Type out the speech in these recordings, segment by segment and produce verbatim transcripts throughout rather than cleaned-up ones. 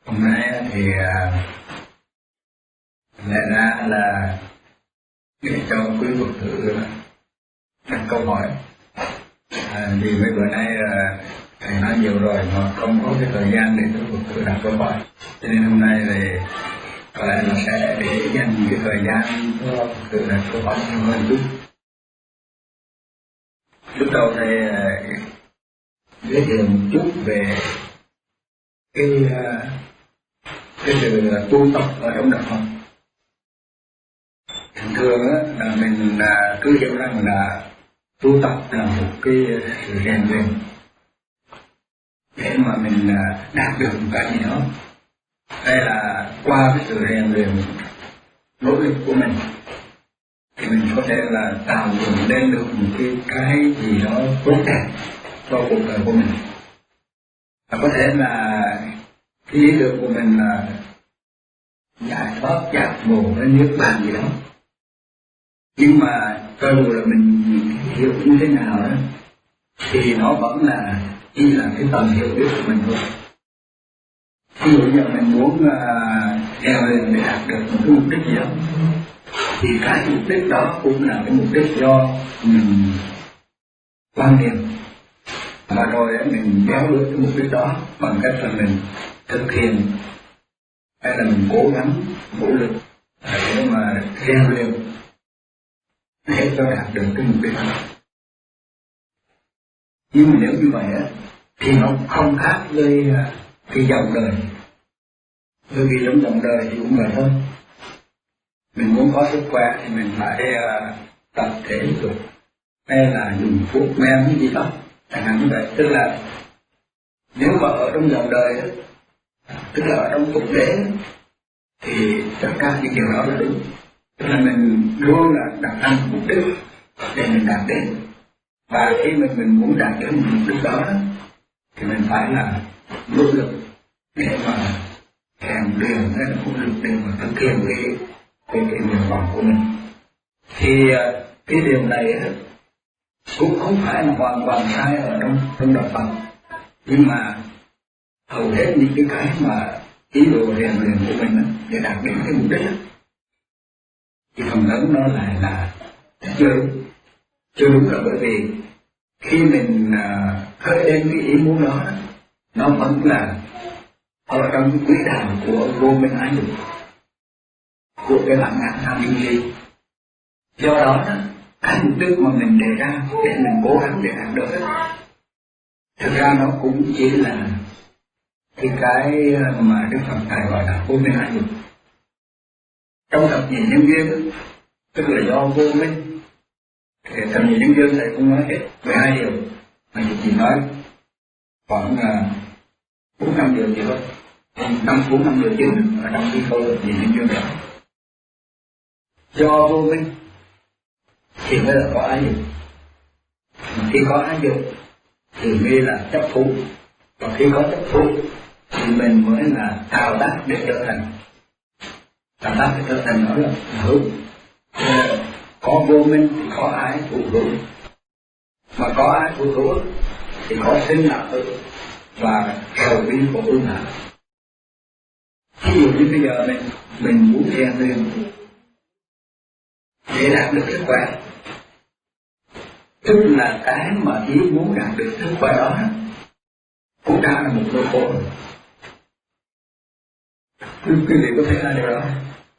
Hôm nay thì lẽ ra là để cho quý Phật tử đặt câu hỏi, à, vì mấy bữa nay là thầy nói nhiều rồi mà không có cái thời gian để quý Phật tử đặt câu hỏi, cho nên hôm nay thì có lẽ là sẽ để dành cái thời gian cho Phật tử đặt câu hỏi nhiều hơn chút. Lúc đầu thầy giới thiệu một chút về cái cái sự tu tập ở trong đạo Phật. Thường thường á là mình là cứ hiểu rằng là tu tập là một cái sự rèn luyện để mà mình đạt được một cái gì đó, hay là qua cái sự rèn luyện nỗ lực của mình thì mình có thể là tạo dựng lên được một cái cái gì đó tốt đẹp cho cuộc đời của mình. Và có thể là cái lý tưởng của mình là giải thoát giác ngộ với niết bàn gì đó, nhưng mà cho dù là mình hiểu như thế nào đó thì nó vẫn là chỉ là cái tầm hiểu biết của mình thôi. Ví dụ như mình muốn leo uh, lên để đạt được một cái mục đích gì đó thì cái mục đích đó cũng là cái mục đích do mình quan niệm, và rồi mình đeo được cái mục đích đó bằng cách là mình thực hiện hay là mình cố gắng nỗ lực để mà rèn luyện để cho đạt được cái mục đích đó. Nhưng mà nếu như vậy á thì nó không khác với cái dòng đời, bởi vì trong dòng đời thì cũng vậy thôi. Mình muốn có sức khỏe thì mình phải uh, tập thể dục hay là dùng thuốc men cái gì đó chẳng hạn như vậy. Tức là nếu mà ở trong dòng đời đó, tức là ở trong tục đế thì tất cả những điều đó là đúng. Tức là mình luôn là đặt ra mục đích để mình đạt đến, và khi mình mình muốn đạt đến mục đích đó, đó thì mình phải là nỗ lực để mà rèn luyện hay là nỗ lực để mà thực hiện cái cái cái nguyện vọng của mình. Thì cái điều này cũng không phải là hoàn toàn sai ở trong trong đạo Phật, nhưng mà hầu hết những cái cái mà ý đồ rèn luyện của mình để đạt đến cái mục đích đó, thì phần lớn nó lại là chưa đúng. Chưa đúng là bởi vì khi mình khởi lên cái ý muốn đó, nó vẫn là ở trong cái quỹ đạo của vô minh ái dục, của cái bản ngã tham sân si. Do đó cái mục đích mà mình đề ra để mình cố gắng để đạt được đó, thực ra nó cũng chỉ là cái cái mà Đức Phật Thầy gọi là vô minh ái dục. Trong thập nhị nhân duyên, tức là do vô minh, thì thập nhị nhân duyên Thầy cũng nói hết mười hai điều, mà chỉ nói khoảng bốn năm điều gì thôi, năm bốn năm điều chính ở trong cái câu thập nhị nhân duyên đó. Do vô minh thì mới là có ái dục, mà khi có ái dục thì mới là chấp thủ, và khi có chấp thủ thì mình mới là tạo tác để trở thành, tạo tác để trở thành đó là hữu. Có vô minh thì có ái thủ hữu, mà có ái thủ hữu thì có sinh là hữu và sầu bi của ương hạ. Ví dụ như bây giờ mình mình muốn rèn luyện để đạt được sức khỏe, tức là cái mà ý muốn đạt được sức khỏe đó cũng đã là một nỗi khổ. Quý vị có thể là điều đó.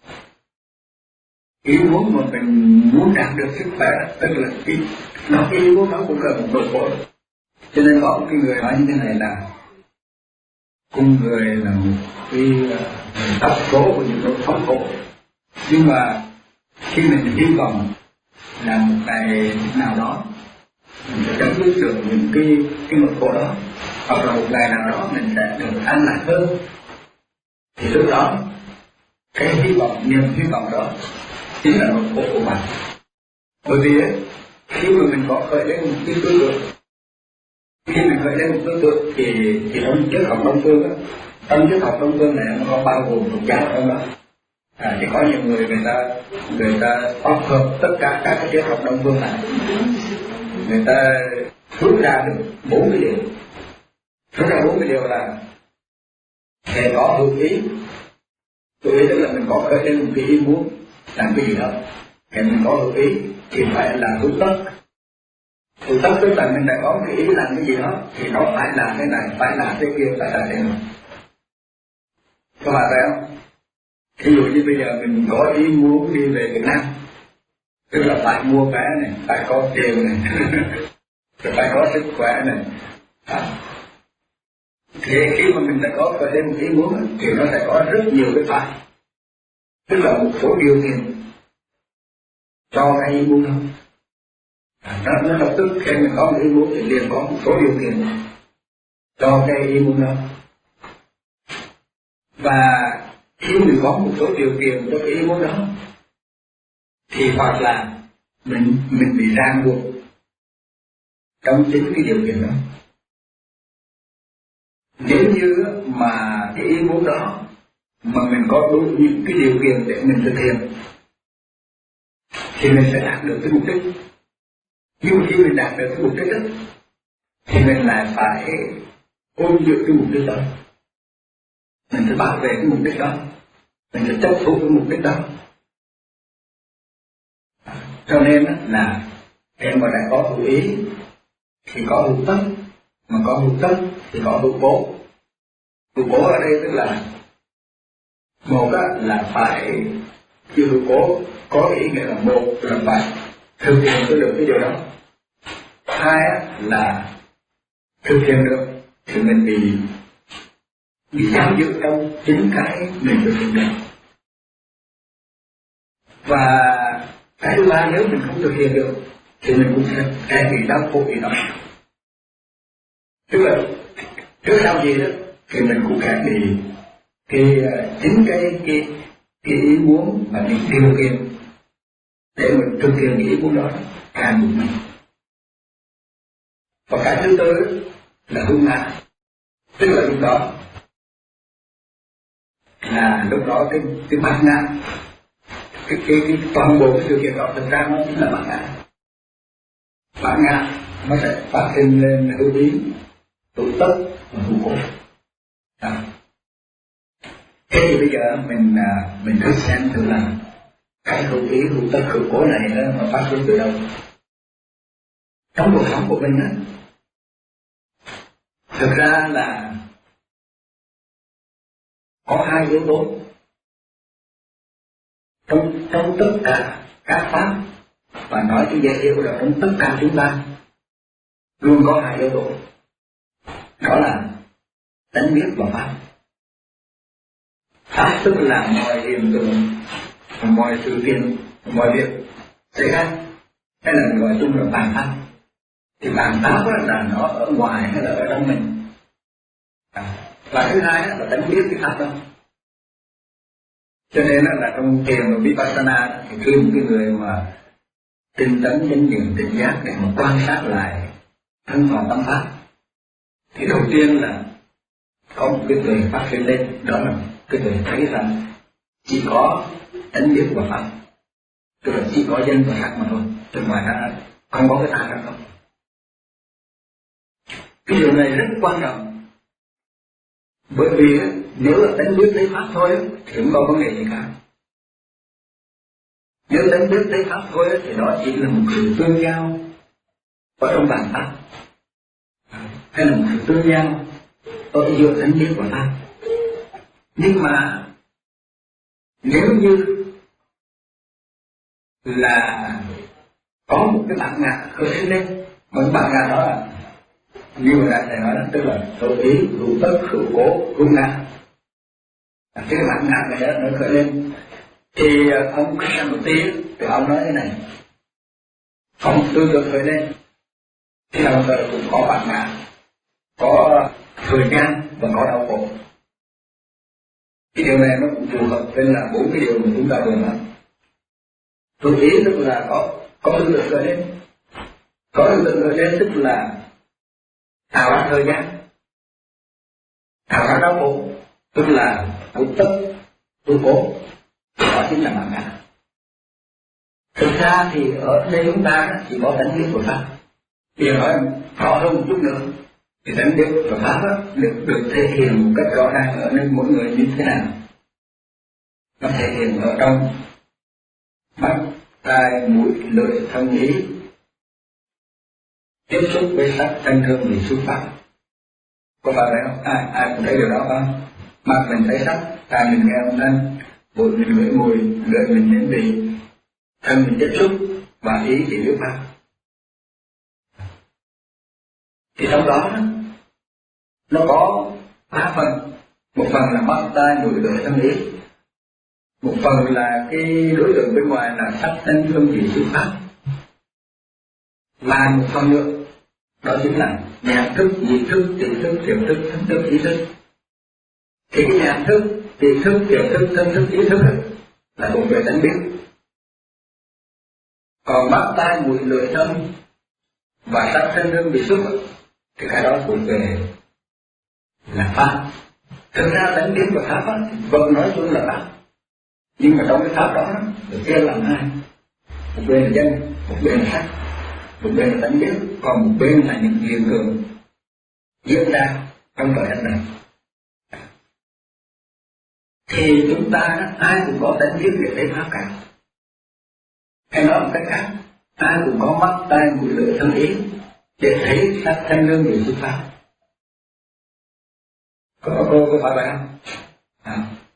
Ý muốn mà mình muốn đạt được sức khỏe, tức là cái nó ý muốn đó cũng là một nỗi khổ. Cho nên có một cái người nói như thế này là con người là một cái tập số của những nỗi thống khổ, nhưng mà khi mình hy vọng là một ngày nào đó mình sẽ chấm dứt được những cái cái nỗi khổ đó, hoặc là một ngày nào đó mình sẽ được an lạc hơn, thì lúc đó cái hy vọng, niềm hy vọng đó chính là nỗi khổ của bạn. Bởi vì ấy, khi mà mình có khởi lên một cái tư tưởng, khi mình khởi lên một tư tưởng thì thì trong triết học Đông phương đó, trong triết học Đông phương này nó có bao gồm một giáo trong đó. À, thì có nhiều người người ta người ta tập hợp tất cả các cái triết học Đông phương này, người ta rút ra được bốn cái điều. Rút ra bốn cái điều là sẽ có hữu ý. Hữu ý tức là mình có khởi lên một cái ý muốn làm cái gì đó, thì mình có hữu ý thì phải là hữu tất. Hữu tất tức là mình đã có cái ý làm cái gì đó thì nó phải làm cái này, phải làm cái kia, phải làm cái này. Các bạn thấy không? Ví dụ như bây giờ mình có ý muốn đi về Việt Nam, tức là phải mua vé này, phải có tiền này, phải có sức khỏe này. À. Thì khi mà mình đã có khởi lên một ý muốn thì nó sẽ có rất nhiều cái phải, tức là một số điều kiện cho cái ý muốn đó. À, nó, nó lập tức khi mình có một ý muốn thì liền có một số điều kiện cho cái ý muốn đó. Và khi mình có một số điều kiện cho cái ý muốn đó thì hoặc là mình mình bị ràng buộc trong chính cái điều kiện đó. Nếu như mà cái ý muốn đó mà mình có đủ những cái điều kiện để mình thực hiện thì mình sẽ đạt được cái mục đích. Nhưng khi mình đạt được cái mục đích đó thì mình lại phải ôn giữ cái mục đích đó, mình phải bảo vệ cái mục đích đó, mình phải chấp thủ cái mục đích đó. Cho nên là em mà đã có hữu ý thì có hữu tất, mà có hữu tất thì có hữu cố. Hữu cố ở đây tức là một là phải chịu hữu cố có ý nghĩa là một là phải thực hiện được cái điều đó, hai là thực hiện được thì mình bị bị giam giữ trong chính cái mình thực hiện được. Và cái thứ ba, nếu mình không thực hiện được thì mình cũng sẽ sẽ bị đau khổ vì đó. Tức là trước sau gì đó thì mình cũng sẽ bị cái chính cái cái cái ý muốn và cái điều kiện để mình thực hiện cái ý muốn đó càng buộc mình. Và cái thứ tư là hung ngã, tức là lúc đó là lúc đó cái cái bản ngã, cái cái cái toàn bộ cái điều kiện đó thực ra nó chính là bản ngã. Bản ngã nó sẽ phát sinh lên hữu ý, hữu tất và hữu cố. À. Thế thì bây giờ mình mình thử xem thử là cái hữu ý, hữu tất, hữu cố này đó nó phát sinh từ đâu? Trong cuộc sống của mình á, thực ra là có hai yếu tố. Trong trong tất cả các pháp, và nói cái dễ hiểu là trong tất cả chúng ta luôn có hai yếu tố, đó là tánh biết và pháp. Pháp tức là mọi hiện tượng, mọi sự kiện, mọi việc xảy ra, hay là gọi chung là bản pháp. Thì bản pháp là nó ở ngoài hay là ở trong mình. À, và thứ hai là tánh biết cái pháp đó. Cho nên là trong thiền và vipassana thì khi một cái người mà tinh tấn chánh niệm tỉnh giác để mà quan sát lại thân hòa tâm pháp thì đầu tiên là có một cái người phát sinh lên, đó là cái người thấy rằng chỉ có tánh biết và pháp, tức là chỉ có danh và sắc mà thôi, từ ngoài ra không có cái ta ra không. Cái điều này rất quan trọng, bởi vì nếu là tánh biết lấy pháp thôi thì không có vấn đề gì cả. Nếu tánh biết lấy pháp thôi thì đó chỉ là một sự tương giao ở trong bản pháp, hay là một sự tương giao ở giữa tánh biết và pháp. Nhưng mà nếu như là có một cái bản ngã khởi lên, một cái bản ngã đó là như người ta nói là tức là hữu ý, hữu tất, hữu cố, hữu ngã. Cái bản ngã này đó nó khởi lên thì ông Krishnamurti thì ông nói thế này: ông tư tưởng khởi lên thì đồng thời cũng có bản ngã, có thời gian và có đau khổ. Cái điều này nó cũng phù hợp với là bốn cái điều mà chúng ta vừa nói. Hữu ý tức là có có tư tưởng khởi lên, có tư tưởng khởi lên tức là tạo ra thời gian, tạo ra đau khổ, tức là hữu tất, hữu cố, đó chính là bản ngã. Thực ra thì ở đây chúng ta chỉ có tánh biết của pháp. Bây giờ nói rõ hơn một chút nữa, Thì tánh biết và pháp đó, được được thể hiện một cách rõ ràng ở nơi mỗi người như thế nào. Nó thể hiện ở trong mắt, tai, mũi, lưỡi, thân, ý, tiếp xúc với sắc, thanh, hương, vị, xúc, pháp. Có phải vậy không? Ai ai cũng thấy điều đó không? Mắt mình thấy sắc, tai mình nghe âm thanh, mũi mình ngửi mùi, lưỡi mình nếm vị, thân mình tiếp xúc và ý thì biết pháp. Thì trong đó nó có ba phần. Một phần là mắt, tai, mũi, lưỡi, thân, ý. Một phần là cái đối tượng bên ngoài là sắc, thanh, hương, vị, xúc, pháp. Và một phần nữa đó chính là nhãn thức, nhị thức, tỷ thức, thiểu thức, thân thức, ý thức. Thì cái nhãn thức, tỷ thức, thiểu thức, thân thức, ý thức là thuộc về tánh biết. Còn mắt, tai, mũi, lưỡi, thân và sắc, thanh, hương, vị, xúc thì cái đó thuộc về là pháp. Thực ra tánh biết và pháp vẫn nói chung là pháp, nhưng mà trong cái pháp đó được chia làm hai. Một bên là danh, một bên là sắc. Một bên là tánh biết, còn một bên là những hiện tượng diễn ra trong thời gian này. Thì chúng ta ai cũng có tánh biết để thấy pháp cả. Hay nói một cách khác, ai cũng có mắt, tai, mũi, lưỡi, thân, ý để thấy sắc, thanh, hương, vị, xúc, pháp. Có cô có phải vậy không? À.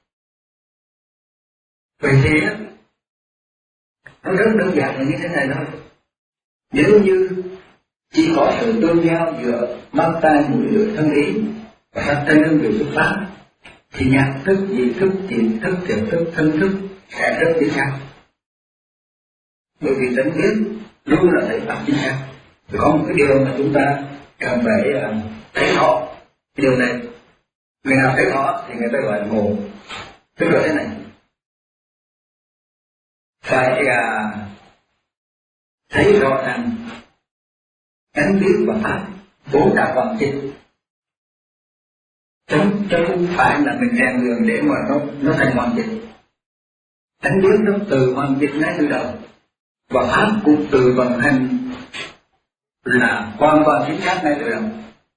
Vậy thì nó rất đơn giản là như thế này thôi. Nếu như chỉ có sự tương giao giữa mắt, tai, mũi, lưỡi, thân, ý và sắc, thanh, hương, vị, xúc, pháp thì nhãn thức, nhị thức, tỷ thức, thiểu thức, thân thức sẽ rất chính xác. Bởi vì tánh biết luôn là thấy pháp chính xác. Có một cái điều mà chúng ta cần phải uh, thấy rõ điều này. Người nào thấy rõ thì người ta gọi là ngộ. Tức là thế này, phải uh, thấy rõ rằng tánh biết và pháp vốn đã hoàn chỉnh, chứ không phải là mình rèn luyện để mà nó nó thành hoàn chỉnh. Tánh biết nó từ hoàn chỉnh ngay từ đầu, và pháp cũng từ vận hành là hoàn toàn chính xác ngay từ đầu.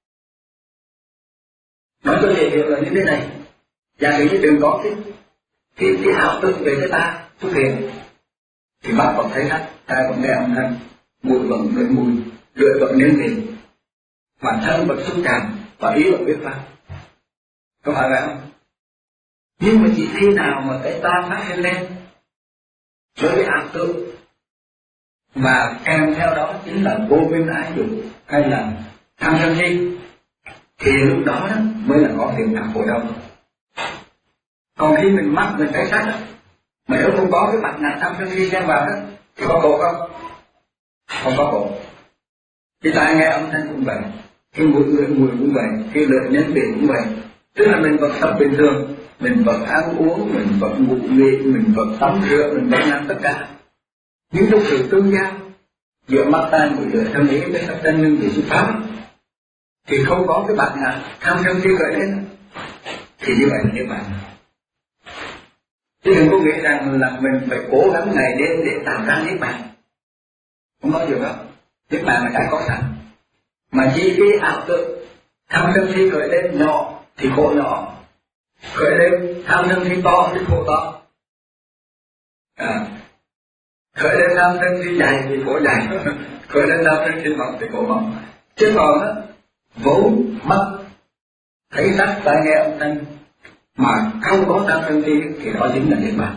Nói cho dễ hiểu là như thế này. Giả sử như đừng có cái cái, cái ảo tưởng về cái ta xuất hiện, thì mắt vẫn thấy sắc, tai vẫn nghe âm thanh, mũi vẫn ngửi mùi, lưỡi vẫn nếm vị, mà thân vẫn xúc chạm và ý vẫn biết pháp. Có phải vậy không? Nhưng mà chỉ khi nào mà cái ta phát hiện lên với cái ảo tưởng và kèm theo đó chính là vô minh ái dục hay là tham sân si, thì lúc đó, đó mới là có hiện tượng khổ đau. Còn khi mình mắc mình thấy sắc đó, mà nếu không có cái mặt nào tham sân si xen vào đó thì có khổ không? Không có khổ. Khi tai nghe âm thanh cũng vậy, khi mũi ngửi mùi cũng vậy, khi lưỡi nếm vị cũng vậy. Tức là mình vẫn sống bình thường, mình vẫn ăn uống, mình vẫn ngủ nghỉ, mình vẫn tắm rửa, mình vẫn làm tất cả. Nhưng trong sự tương giao giữa mắt, tai, mũi, lưỡi, thân, ý với sắc, thanh, hương, vị, xúc, pháp thì không có cái bạn nào tham sân si gợi đến, thì như vậy là niết bàn. Chứ đừng có nghĩ rằng là mình phải cố gắng ngày đêm để tạo ra niết bàn. Không có điều đó. Niết bàn là cái có sẵn, mà chỉ cái ảo tưởng tham sân si gợi lên nhỏ thì khổ nhỏ, gợi lên tham sân si to thì khổ to. À, khởi lên tham sân si dày thì khổ dày, khởi lên tham sân si mỏng thì khổ mỏng. Chứ còn á, vốn mắt thấy sắc, tai nghe âm thanh mà không có tham sân si thì đó chính là niết bàn.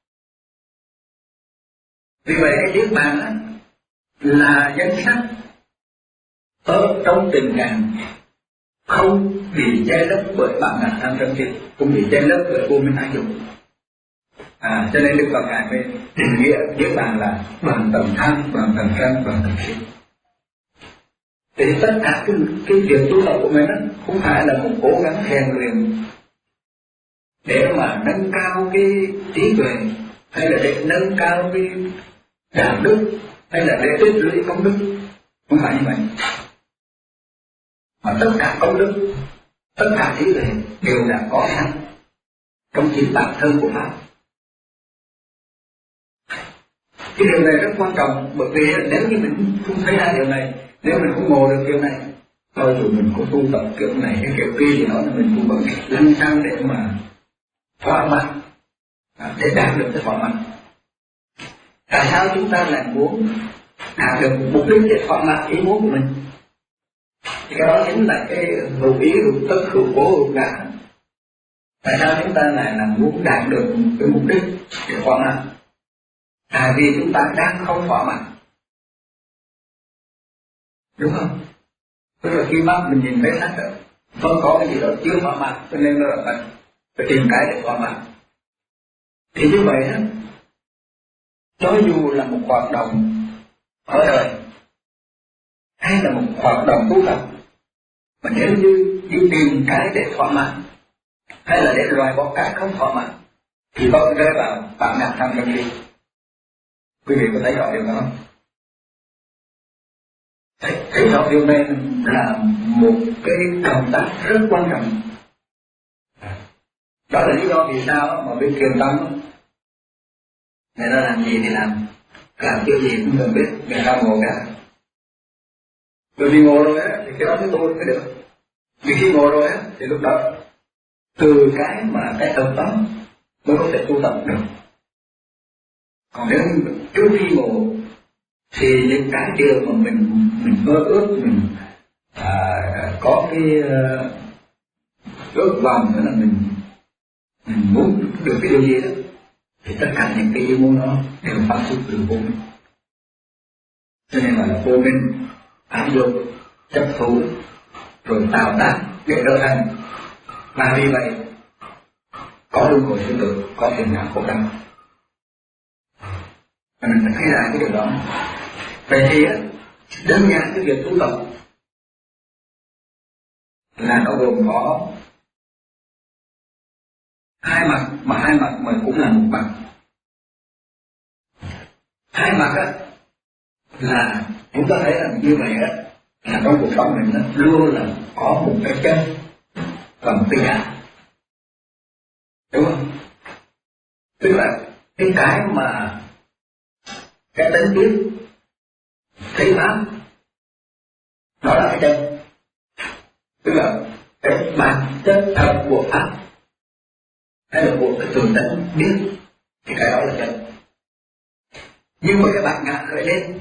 Vì vậy cái niết bàn á là danh sắc ở trong tình cảm không bị che lấp bởi bản ngã tham sân si, cũng bị che lấp bởi vô minh ái dục. À, cho nên Đức Phật Ngài mới định nghĩa niết bàn là bằng tầng tham, bằng tầng sân, bằng tầng si. Thì tất cả cái, cái việc tu tập của mình đó không phải là một cố gắng rèn luyện để mà nâng cao cái trí tuệ, hay là để nâng cao cái đạo đức, hay là để tích lũy công đức. Không phải như vậy. Mà tất cả công đức, tất cả trí tuệ đều đã có sẵn trong chính bản thân của Pháp. Cái điều này rất quan trọng, bởi vì nếu như mình không thấy ra điều này, nếu mình không ngộ được điều này, cho dù mình có tu tập kiểu này hay kiểu kia thì nói là mình cũng vẫn lăn xăng để mà thỏa mãn, để đạt được cái thỏa mãn. Tại sao chúng ta lại muốn đạt được mục đích để thỏa mãn ý muốn của mình? Thì cái đó chính là cái hữu ý, hữu tức, hữu cố, hữu ngã. Tại sao chúng ta lại là muốn đạt được cái mục đích để thỏa mãn? Tại vì chúng ta đang không thỏa mãn, đúng không? Tức là khi mắt mình nhìn thấy sắc đó, vẫn có cái gì đó chưa thỏa mãn, cho nên là phải, phải tìm cái để thỏa mãn. Thì như vậy đó, cho dù là một hoạt động ở đời hay là một hoạt động tu tập, mà nếu như đi tìm cái để thỏa mãn hay là để loại bỏ cái không thỏa mãn thì vẫn rơi vào bạn ngạc thăng tâm lý. Quý vị có thấy rõ điều đó không? Thấy, thấy rõ điều này là một cái động tác rất quan trọng. Đó là lý do vì sao mà bên Kiều Tâm người ta làm gì thì làm, làm kiểu gì cũng cần biết, người ta ngộ cả. Bởi vì ngộ rồi á thì cái đó mới tu mới được. Vì khi ngộ rồi á thì lúc đó từ cái mà cái tập đó mới có thể tu tập được. Còn nếu trước khi ngộ thì những cái điều mà mình mình mơ ước, mình à, có cái uh, ước vọng nữa là mình mình muốn được cái điều gì đó, thì tất cả những cái yêu muốn đó đều phát xuất từ vô minh. Cho nên là vô minh ám dục chấp thủ rồi tạo tác để trở thành, và vì vậy có luân hồi sinh tử, có phiền não khổ đau. Và mình phải thấy lại cái điều đó. Vậy thì đơn giản cái việc tu tập là nó gồm có hai mặt, mà hai mặt mà cũng là một mặt. Hai mặt á là chúng ta thấy là như vậy á, là trong cuộc sống mình nó luôn là có một cái chân và một cái giả, đúng không? Tức là cái cái mà cái tính biết thấy pháp đó là cái chân, tức là cái bản chất thật của pháp hay là của cái tường tận biết, thì cái đó là chân. Nhưng mà cái bản ngã khởi lên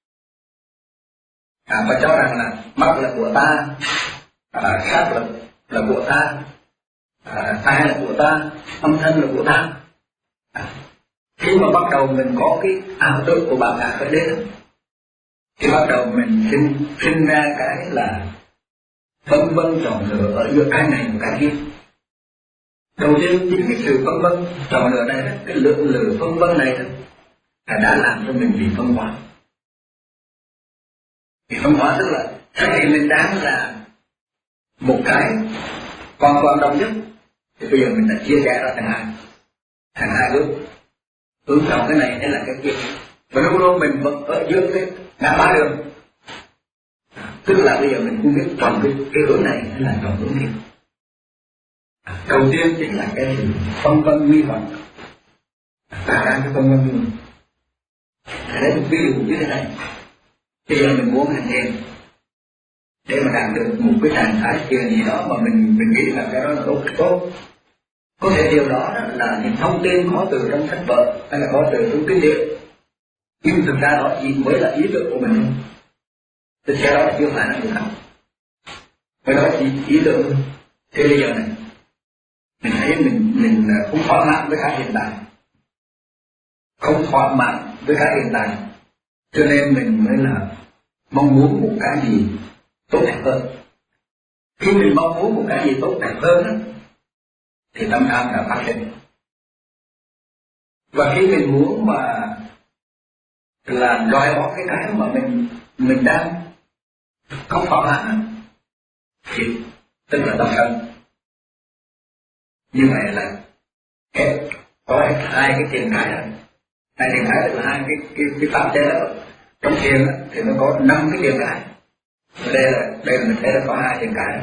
à, và cho rằng là mắt là của ta, à, sắc là, là của ta, à, tai là của ta, âm thanh là của ta. À, khi mà bắt đầu mình có cái ảo tưởng của bản ngã khởi lên thì bắt đầu mình sinh, sinh ra cái là phân vân chọn lựa ở giữa cái này và cái kia. Đầu tiên chính cái sự phân vân chọn lựa này, cái lượng lửa phân vân này đó, đã làm cho mình bị phân hóa. Bị phân hóa tức là thay vì mình đang là một cái còn quan trọng nhất, thì bây giờ mình đã chia sẻ ra thành hai, thành hai hướng, hướng chọn cái này hay là cái kia, và lúc đó mình vẫn ở giữa cái ngã ba đường. Tức là bây giờ mình không biết chọn cái, cái hướng này hay là chọn hướng kia. Đầu tiên chính là cái sự phân vân nghi hoặc, tạo ra cái phân vân nghi hoặc. Lấy một ví dụ như thế này, bây giờ mình muốn hành thiền để mà đạt được một cái trạng thái thiền gì đó mà mình mình nghĩ là cái đó là tốt tốt. Có thể điều đó, đó là những thông tin có từ trong sách vở hay là có từ trong kinh điển, nhưng thực ra đó chỉ mới là ý tưởng của mình. Thực ra đó chưa phải là người thật, cái đó chỉ ý tưởng. Thế bây giờ này mình thấy mình mình không thỏa mãn với cái hiện tại, không thỏa mãn với cái hiện tại, cho nên mình mới là mong muốn một cái gì tốt đẹp hơn. Khi mình mong muốn một cái gì tốt đẹp hơn đó, thì tâm tham đã phát sinh. Và khi mình muốn mà là loại bỏ cái cái mà mình mình đang không thỏa mãn thì tức là tâm sân. Như vậy là cái có hai cái tiền cái này, hai tiền cái tức là hai cái cái cái pháp chế đó. Trong thiền thì nó có năm cái tiền cái. Và đây là đây là mình thấy là có hai tiền cái.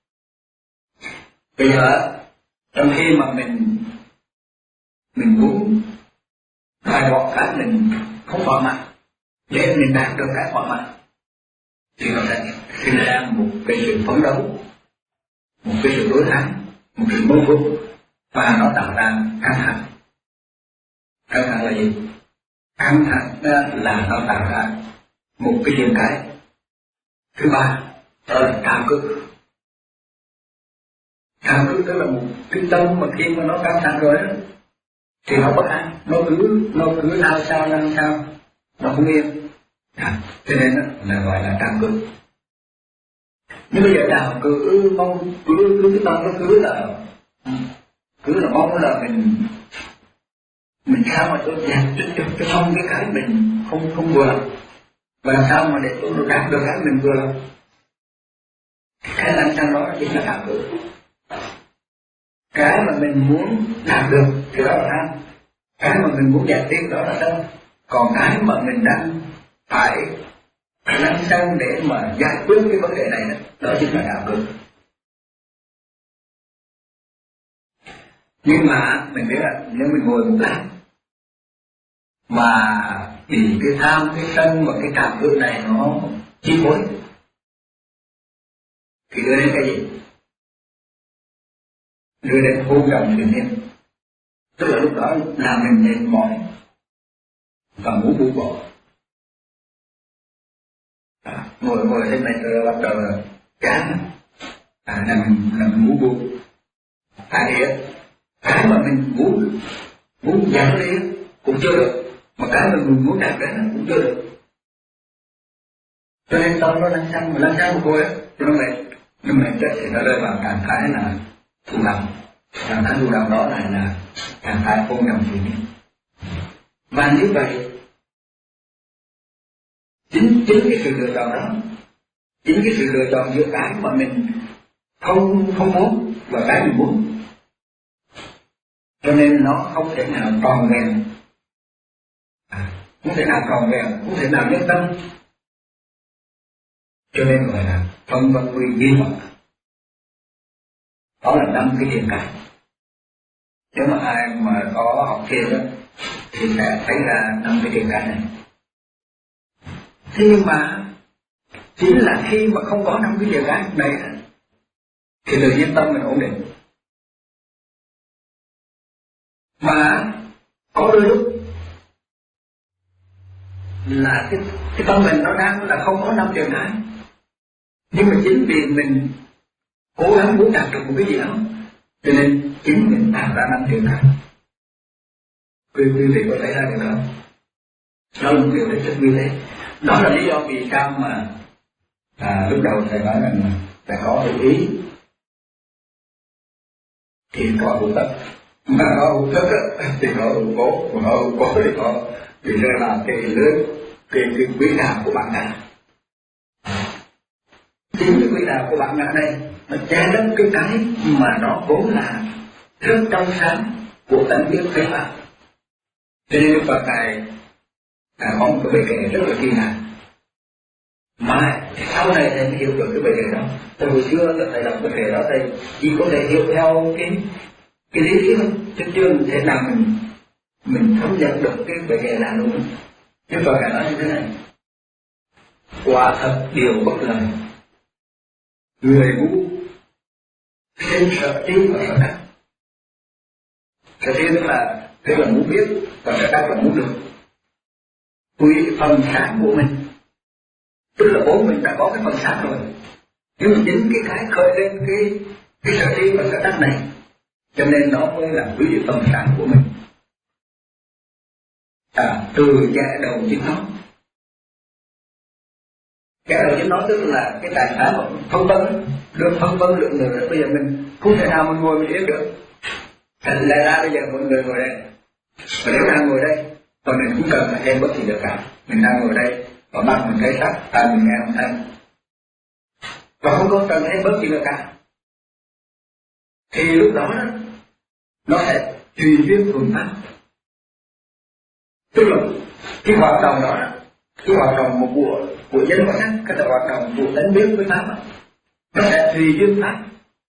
Bây giờ trong khi mà mình mình muốn loại bỏ cái mình không thỏa mãn để mình đạt được cái thỏa mãn, thì nó sẽ sinh ra một cái sự phấn đấu, một cái sự đối kháng, một sự mâu thuẫn, và nó tạo ra căng thẳng. Căng thẳng là gì? Căng thẳng là nó tạo ra một cái điểm cái thứ ba, đó là cảm cực. Cảm cực tức là một cái tâm mà khi mà nó căng thẳng rồi đó thì nó bất an, nó cứ nó cứ lao sao lao sao, nó không yên. À, cho nên đó là gọi là cảm cực. Nhưng bây giờ nào cứ mong cứ cứ cái tâm nó cứ là cứ là mong là mình mình sao mà tôi đạt cho cho cho xong cái cái mình không không vừa lòng, và làm sao mà để tôi đạt được cái mình vừa lòng. Cái làm sao đó chính là cảm cực. Cái mà mình muốn đạt được thì đó là tham, cái mà mình muốn đạt được đó là tâm. Còn cái mà mình đang phải lăn xăng để mà giải quyết cái vấn đề này đó, đó chính là cảm cực. Nhưng mà mình biết là nếu mình ngồi một lát mà bị cái tham, cái sân và cái cảm cực này nó chi phối thì đưa đến cái gì? Đưa đến hôn trầm tự nhiên. Tức là lúc đó làm mình mệt mỏi và muốn buông bỏ. À, ngồi ngồi thế này rồi bắt đầu là chán, à, là mình là mình muốn buông. Tại vì cái mà mình muốn muốn giảm đi cũng chưa được, mà cái mà mình muốn đạt đến cũng chưa được. Cho nên tâm nó lăn xăng, mà lăn xăng một hồi á, nó mệt, nó mệt chết thì nó rơi vào trạng thái là thụ động. Trạng thái thụ động đó lại là trạng thái hôn trầm tự nhiên. Và như vậy chính chính cái sự lựa chọn đó, chính cái sự lựa chọn giữa cái mà mình không không muốn và cái mình muốn, cho nên nó không thể nào tròn vẹn, à, không thể nào tròn vẹn, không thể nào nhất tâm, cho nên gọi là phân vân quy nghi hoặc. Đó là năm cái thiền cảnh. Nếu mà ai mà có học thiền đó thì sẽ thấy ra năm cái thiền cảnh này. Thế nhưng mà chính là khi mà không có năm cái thiền cảnh này thì tự nhiên tâm mình ổn định. Mà có đôi lúc là cái, cái tâm mình nó đang là không có năm thiền cảnh, nhưng mà chính vì mình cố gắng muốn đạt được một cái gì đó, cho nên chính mình tạo ra năm thiền cảnh. Quý quý vị có thấy ra được không? Đó là một điều rất rất vi tế. Đó là lý do vì sao mà à, lúc đầu thầy nói rằng phải có hữu ý thì có hữu tất, mà có hữu tất thì có hữu cố, mà có hữu cố thì có thì rơi vào cái lưới cái cái quỹ đạo của bản ngã. Chính cái quỹ đạo của bản ngã này nó che lấp cái cái mà nó vốn là rất trong sáng của tánh biết thế pháp. Cho nên Đức Phật Ngài à, có một cái bài kệ rất là kỳ lạ, mà sau này thầy mới hiểu được cái bài kệ đó. Từ hồi xưa là thầy đọc cái kệ đó thầy chỉ có thể hiểu theo cái cái lý thuyết thôi, chứ chưa thể nào mình mình thấm nhận được cái bài kệ nào luôn. Đức Phật Ngài nói như thế này: quả thật điều bất lợi, người ngu sinh sợ trí và sợ đắc. Sợ trí tức là tức là muốn biết, và sợ đắc là muốn được. Quy phần sáng của mình, tức là vốn mình đã có cái phần sáng rồi, nhưng mà chính cái cái khởi lên cái cái sợ trí và sợ đắc này, cho nên nó mới là quý phần sáng của mình. À, từ dạ đầu chính nó, dạ đầu chính nó tức là cái trạng thái mà phân vân, được phân vân lượng người. Bây giờ mình không thể nào mình ngồi mình yên được. Thành ra ra bây giờ mọi người ngồi đây, và nếu đang ngồi đây, còn mình cũng cần phải thêm bất kỳ được cả. Mình đang ngồi đây, và mắt mình thấy sắc, tai mình nghe âm thanh, và không có cần thêm bất kỳ được cả. Thì lúc đó nó sẽ tùy duyên thuận pháp. Tức là cái hoạt động đó, cái hoạt động một của của nhân vật khác, cái hoạt động của đánh biết với pháp đó, nó sẽ tùy duyên pháp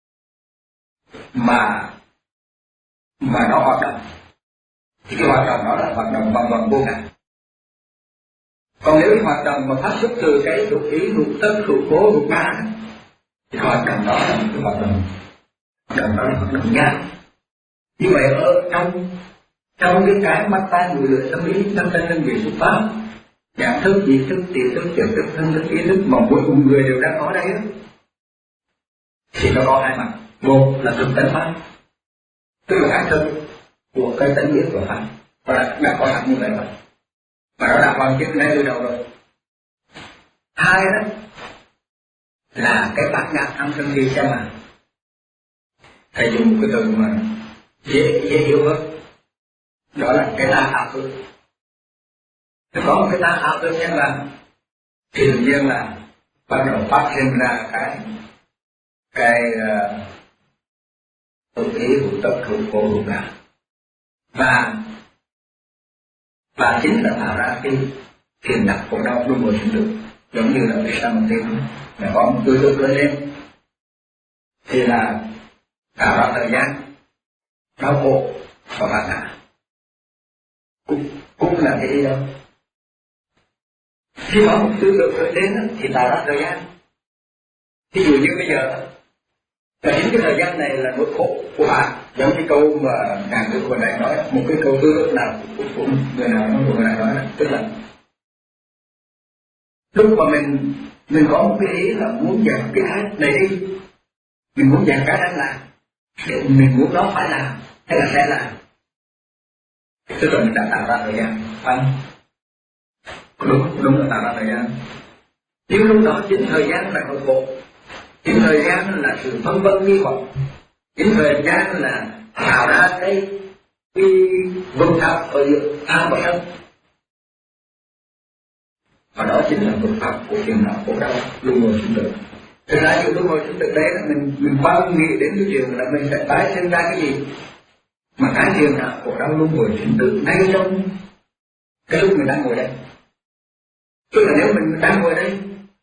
mà mà nó hoạt động. Thì cái hoạt động đó là hoạt động bằng bằng vô ngã. Còn nếu hoạt động mà phát xuất từ cái hữu ý, hữu tất, hữu cố, hữu ngã thì hoạt động đó là một cái hoạt động hoạt động đó là hoạt động nhạt. Như vậy ở trong trong cái cái mắt tai mũi lưỡi tâm ý tâm thân thân vị xuất pháp, nhận thức, ý thức, tiềm thức, tiềm thức, thân thức, ý thức mà mỗi một người đều đang có đây đó, thì nó có hai mặt. Một là thực tánh pháp, tức là cái thực của cái tánh biết của pháp, và đã, đã có sẵn như vậy rồi, và nó đã hoàn chỉnh ngay từ đầu rồi. Hai đó là cái bát nhã âm thanh đi cho mà thầy dùng một cái từ mà dễ dễ hiểu hơn, đó là cái ta ảo tưởng. Nếu có một cái ta ảo tưởng nhân là thì tự nhiên là bắt đầu phát sinh ra cái cái hữu ý, hữu tất, hữu cố, hữu ngã, và và chính là tạo ra cái thiền đặc của đau luân hồi sinh tử. Giống như là cái sao một tiếng là có một tư tưởng lớn lên thì là tạo ra thời gian đau khổ và bản ngã, cũng cũng là cái ý đó. Khi có một tư tưởng lớn lên thì tạo ra thời gian. Ví dụ như bây giờ, và chính cái thời gian này là nỗi khổ của bạn. Giống cái câu mà ngàn từ vừa nãy nói, một cái câu tư tưởng nào của, của người nào nó vừa nãy nói là, tức là lúc mà mình mình có một cái ý là muốn dẹp cái ác này đi, mình muốn dẹp cái đang làm, mình muốn nó phải làm hay là sẽ làm, tức là mình đã tạo ra thời gian, phải không? Đúng, đúng là tạo ra thời gian. Nhưng lúc đó chính thời gian là nỗi khổ, chính thời gian là sự phân vân nghi hoặc, chính thời gian là tạo ra cái cái vân thập ở giữa tham và sân, và đó chính là vân thập của phiền não khổ đau luân hồi sinh tử. Thực ra những luân hồi sinh tử đấy là mình mình bao nghĩ đến cái chuyện là mình sẽ tái sinh ra cái gì, mà cái phiền não khổ đau luân hồi sinh tử ngay trong cái lúc mình đang ngồi đây. Tức là nếu mình đang ngồi đây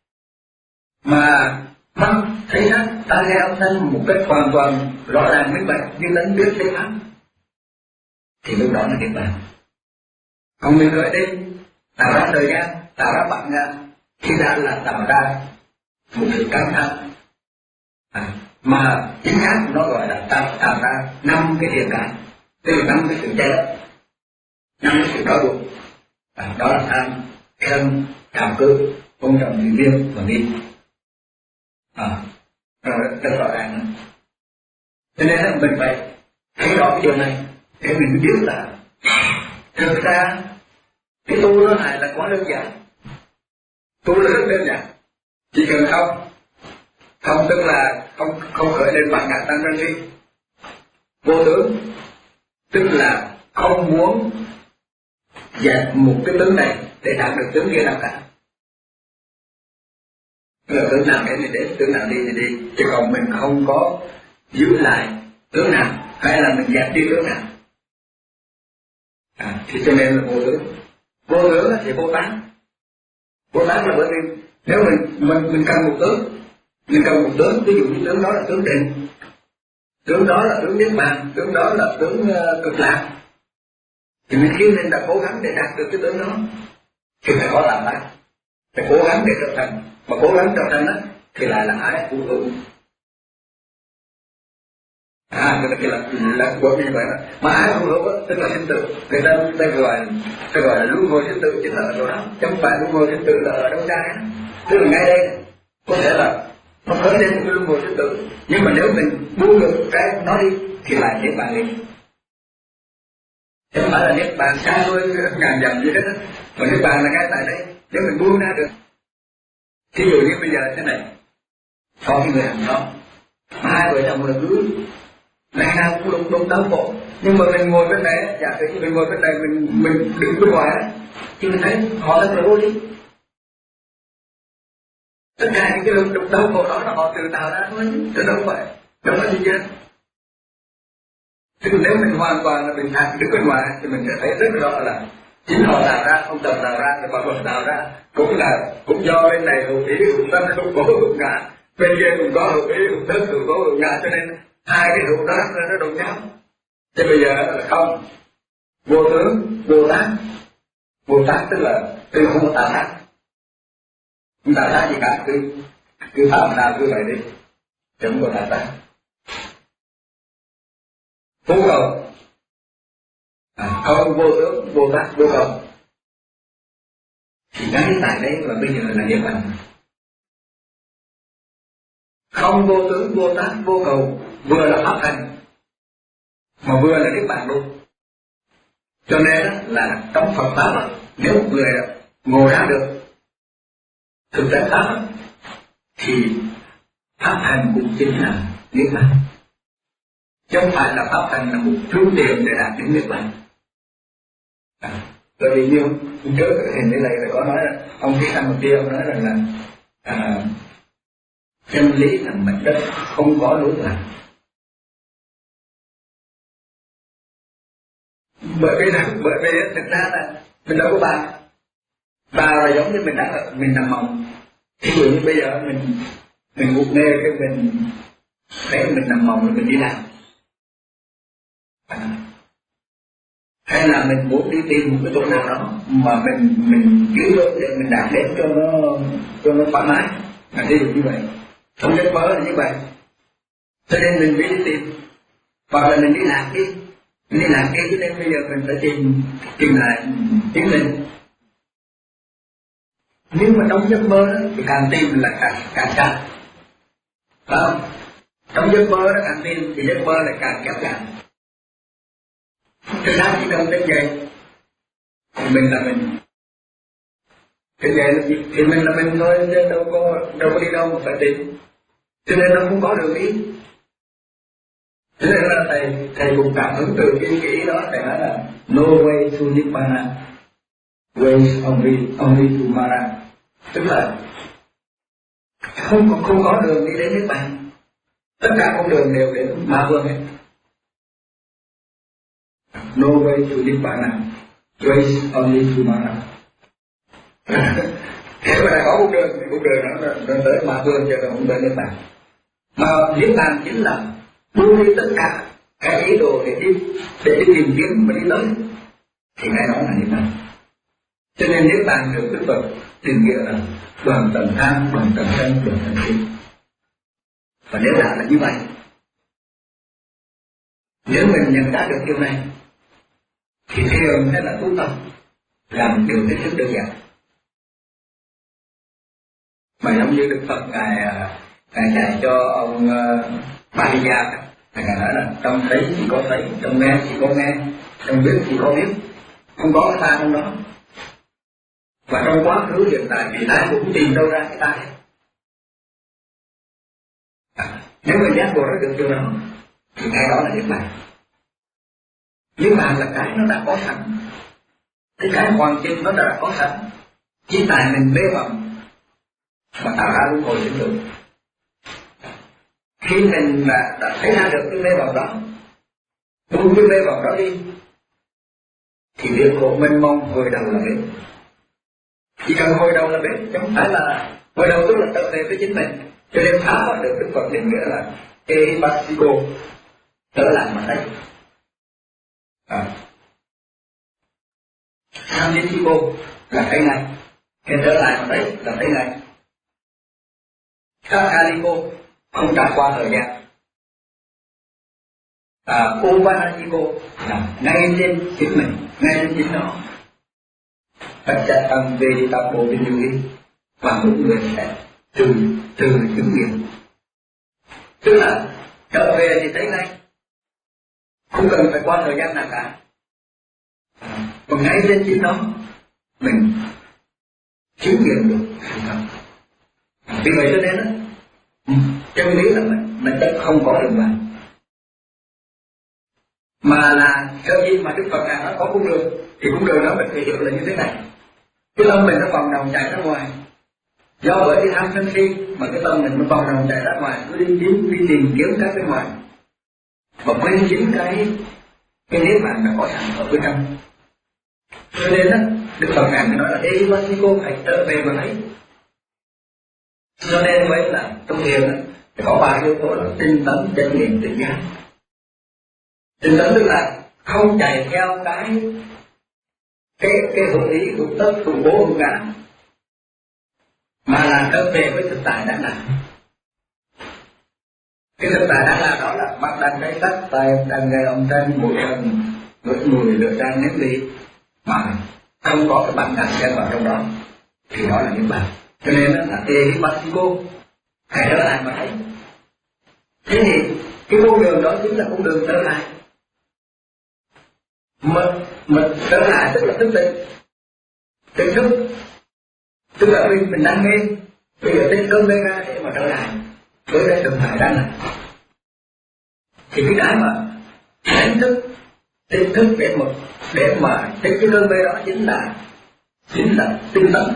mà mắt thấy sắc, tai nghe âm thanh một cách hoàn toàn rõ ràng minh bạch như lẫn biết thấy pháp, thì lúc đó là niết bàn. Còn mình ở đây tạo ra thời gian, tạo ra bản ngã, thì đã là tạo ra một sự căng thẳng, à, mà chính xác nó gọi là tạo tạo ra năm cái thiền cảnh, tức là năm cái sự che lấp, năm cái sự trói buộc, à, đó là tham, sân, cảm cự, tôn trọng tự nhiên và nghi. À, rồi rất rõ ràng. Cho nên là mình phải thấy rõ cái điều này để mình biết là thực ra cái tu nó này là quá đơn giản. Tu là rất đơn giản, chỉ cần không không tức là không không khởi lên bản ngã tăng đơn đi vô tướng, tức là không muốn dẹp một cái tướng này để đạt được tướng kia nào cả. Tức là tướng nào đến thì đến, tướng nào đi thì đi, chứ còn mình không có giữ lại tướng nào hay là mình dẹp đi tướng nào. À, thì cho nên là vô tướng. Vô tướng thì vô tán. Vô tán là bởi vì nếu mình mình mình cần một tướng, mình cần một tướng, ví dụ như tướng đó là tướng định, tướng đó là tướng niết bàn, tướng đó là tướng uh, cực lạc, thì mình khi mình đã cố gắng để đạt được cái tướng đó thì phải có làm lại, phải cố gắng để trở thành, mà cố gắng trở thành đó thì lại là ái hữu hữu. À, cái là là của như vậy đó. Mà ái hữu hữu tức là sinh tử, người ta ta gọi ta gọi là luân hồi sinh tử, chính là ở chỗ đó, chứ không phải luân hồi sinh tử là ở đâu ra đó. Tức là ngay đây có thể là nó khởi lên một cái luân hồi sinh tử, nhưng mà nếu mình buông được cái nó đi thì lại niết bàn đi. Chứ không phải là niết bàn xa thôi ngàn dặm gì hết á, mà niết bàn là ngay tại đây. Nếu mình buông ra được, thí dụ như bây giờ thế này, có cái người hàng xóm, mà hai vợ chồng là cứ ngày nào cũng đụng đụng đau khổ, nhưng mà mình ngồi bên này, giả sử mình ngồi bên này, mình mình đứng bên ngoài á, thì mình thấy họ rất là vô lý. Tất cả những cái đụng đụng đau khổ đó là họ tự tạo ra thôi, chứ đâu phải đâu phải gì chứ. Chứ nếu mình hoàn toàn là bình thản đứng bên ngoài thì mình sẽ thấy rất rõ là chính họ tạo ra, ông Tập tạo ra, thì Phật tạo ra, cũng là cũng do bên này hữu ý, hữu tâm, hữu cố, hữu ngã, bên kia cũng có hữu ý, hữu tâm, hữu cố, hữu ngã, cho nên hai cái hữu đó nó đụng nhau. Chứ bây giờ là không, vô tướng, vô tán, Bồ Tát tức là tôi không có tà sát, không tà sát gì cả, cứ cứ phạm nào cứ vậy đi, chẳng có tà sát. Vô cầu, à, không vô tướng, vô tác, vô cầu. Thì ngay tại đây và bây giờ là niết bàn. Không vô tướng, vô tác, vô cầu, vừa là pháp hành mà vừa là niết bàn luôn. Cho nên là trong Phật pháp, nếu một người ngồi ra được thực tế pháp thì pháp hành cũng chính là niết bàn, chứ không phải là pháp hành là một phương tiện để đạt đến niết bàn. À, bởi vì như hôm trước hình như này phải có nói là ông Thích Thanh một kia ông nói rằng là à, chân lý là mảnh đất không có lối vào. Bởi vì là bởi vì thực ra là mình đâu có bàn, vào là giống như mình đang ở, mình nằm mộng. Ví dụ như bây giờ mình mình ngủ nghe cái mình thấy mình nằm mộng rồi mình đi làm, à, hay là mình muốn đi tìm một cái chỗ nào đó mà mình mình cứu được để mình đạt đến cho nó cho nó thoải mái, là ví dụ như vậy. Trong giấc mơ là như vậy, cho nên mình mới đi tìm, hoặc là mình đi làm đi mình đi làm đi cho nên bây giờ mình phải tìm tìm lại chính mình. Nhưng mà trong giấc mơ đó thì càng tìm là càng càng xa, phải không? Trong giấc mơ đó càng tìm thì giấc mơ lại càng kéo dài. Thực ra chỉ cần đến vậy thì mình là mình, cái vậy là gì? Thì mình là mình thôi, chứ đâu có đâu có đi đâu mà phải tìm, cho nên nó không có đường đi. Cho nên là thầy thầy cũng cảm hứng từ cái ý đó, thầy nói là no way to Nibbana, way only only to Mara, tức là không có không có đường đi đến Niết Bàn, tất cả con đường đều đến Ma Vương ấy. No way to Nibbana, way only to Mara. Nếu mà đã có con đường thì con đường nó nó tới Ma Vương chứ không tới Niết Bàn. Mà Niết Bàn chính là buông đi tất cả cái ý đồ để đi để đi tìm kiếm và đi tới, thì cái đó là Niết Bàn. Cho nên Niết Bàn được Đức Phật định nghĩa là đoàn tận tham, đoàn tận sân, đoàn tận si. Và nếu đã là như vậy, nếu mình nhận ra được điều này thì thiền sẽ là tu tập làm điều hết sức đơn giản. Mà giống như Đức Phật ngài ngài dạy cho ông uh, Mahaya, ngài nói là trong thấy chỉ có thấy, trong nghe chỉ có nghe, trong biết chỉ có biết, không có cái ta trong đó. Và trong quá khứ hiện tại thì ai cũng tìm đâu ra cái ta. À, nếu mình giác ngộ ra được điều đó thì cái đó là Niết Bàn. Niết Bàn là cái nó đã có sẵn, cái cái hoàn chỉnh nó đã có sẵn, chỉ tại mình mê vọng mà tạo ra luân hồi sinh tử. Khi mình đã, đã thấy ra được cái mê vọng đó, buông cái mê vọng đó đi, thì việc khổ mênh mông hồi đầu là biết. Chỉ cần hồi đầu là biết, chứ không phải là hồi đầu tức là trở về với chính mình. Cho nên phá được Đức Phật định nghĩa là Ehipassiko, trở lại mà thấy. À. Samnitiko là thấy ngay, cái trở lại mà thấy là thấy ngay. Kakaliko không trải qua thời gian. À, Upanajiko là ngay trên chính mình, ngay trên chính nó. Tất cả tâm về đi tập bộ bên lưu ý, và mỗi người sẽ từ từ chứng nghiệm. Tức là trở về thì thấy ngay, không cần phải qua thời gian nào cả. Còn ngay trên chính nó mình chứng nghiệm được sự thật. Vì vậy cho nên đó, chân lý là mình mình chắc không có đường vào, mà là sau khi mà Đức Phật ngài nói có cung đường thì cung đường đó mình phải hiểu là như thế này. Cái tâm mình nó vòng đồng chạy ra ngoài, do bởi vì tham sân si mà cái tâm mình nó vòng đồng chạy ra ngoài, nó đi tìm đi tìm kiếm các bên ngoài, mà quên chính cái cái niết bàn đã có sẵn ở bên trong. Cho nên đó Đức Phật ngài mới nói là ê bác sĩ cô phải trở về mà lấy. Cho nên mới là trong thiền đó có ba yếu tố là tinh tấn, chánh niệm, tỉnh giác. Tinh tấn tức là không chạy theo cái cái cái hữu ý, hữu tất, hữu bố, hữu ngã, mà là trở về với thực tại đã là. Cái thực tại đã là đó là mắt đang thấy sắc, tai đang nghe âm thanh, mũi đang ngửi mùi, lưỡi đang nếm vị, mà không có cái bản ngã xen vào trong đó, thì đó là niết bàn. Cho nên là tê hít mắt cô hãy trở lại mà thấy. Thế thì cái con đường đó chính là con đường trở lại. Mình, mình trở lại tức là thức tỉnh, tỉnh thức, tức là mình mình đang mê, bây giờ tỉnh cơn mê ra để mà trở lại với cái thực tại đang là. Thì cái cái mà tỉnh thức, tỉnh thức để mà để mà tỉnh cái cơn mê đó chính là chính là tinh tấn.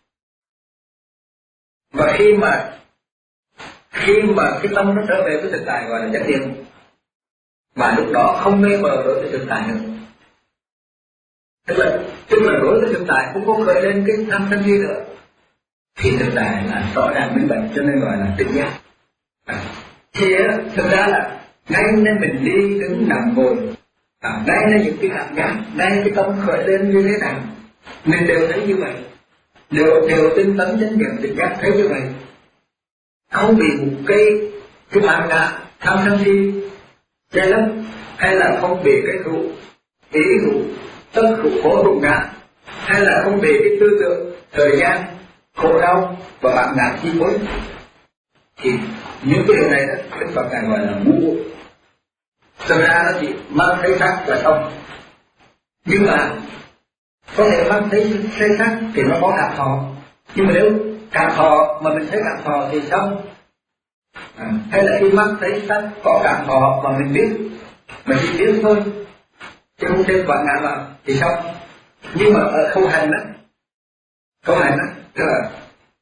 Và khi mà khi mà cái tâm nó trở về với thực tại gọi là chánh niệm, mà lúc đó không mê mờ đối với thực tại nữa, tức là tức là đối với thực tại cũng có khởi lên cái tham sân si nữa, thì thực tại là rõ ràng minh bạch, cho nên gọi là tỉnh giác. À, thì thực ra là ngay nên mình đi đứng nằm ngồi, à, ngay nên những cái cảm giác, ngay cái tâm khởi lên như thế nào, mình đều thấy như vậy, đều đều tinh tấn chánh niệm tỉnh giác thấy như vậy, không bị một cái cái bản ngã tham sân si che lấp, hay là không bị cái hữu ý hữu tất hữu khổ hữu ngã, hay là không bị cái tư tưởng thời gian khổ đau và bản ngã chi phối. Thì những cái điều này đó Đức Phật Ngài gọi là ngu. Thực ra nó chỉ mang thấy sắc là không, nhưng mà có thể mang thấy thấy sắc thì nó có cảm thọ, nhưng mà nếu cảm thọ mà mình thấy cảm thọ thì xong. À, hay là khi mắt thấy sắc có cảm thọ mà mình biết, mình chỉ biết thôi, chứ không thêm bản ngã vào thì xong. Nhưng mà ở khâu hành đó, khâu hành đó tức là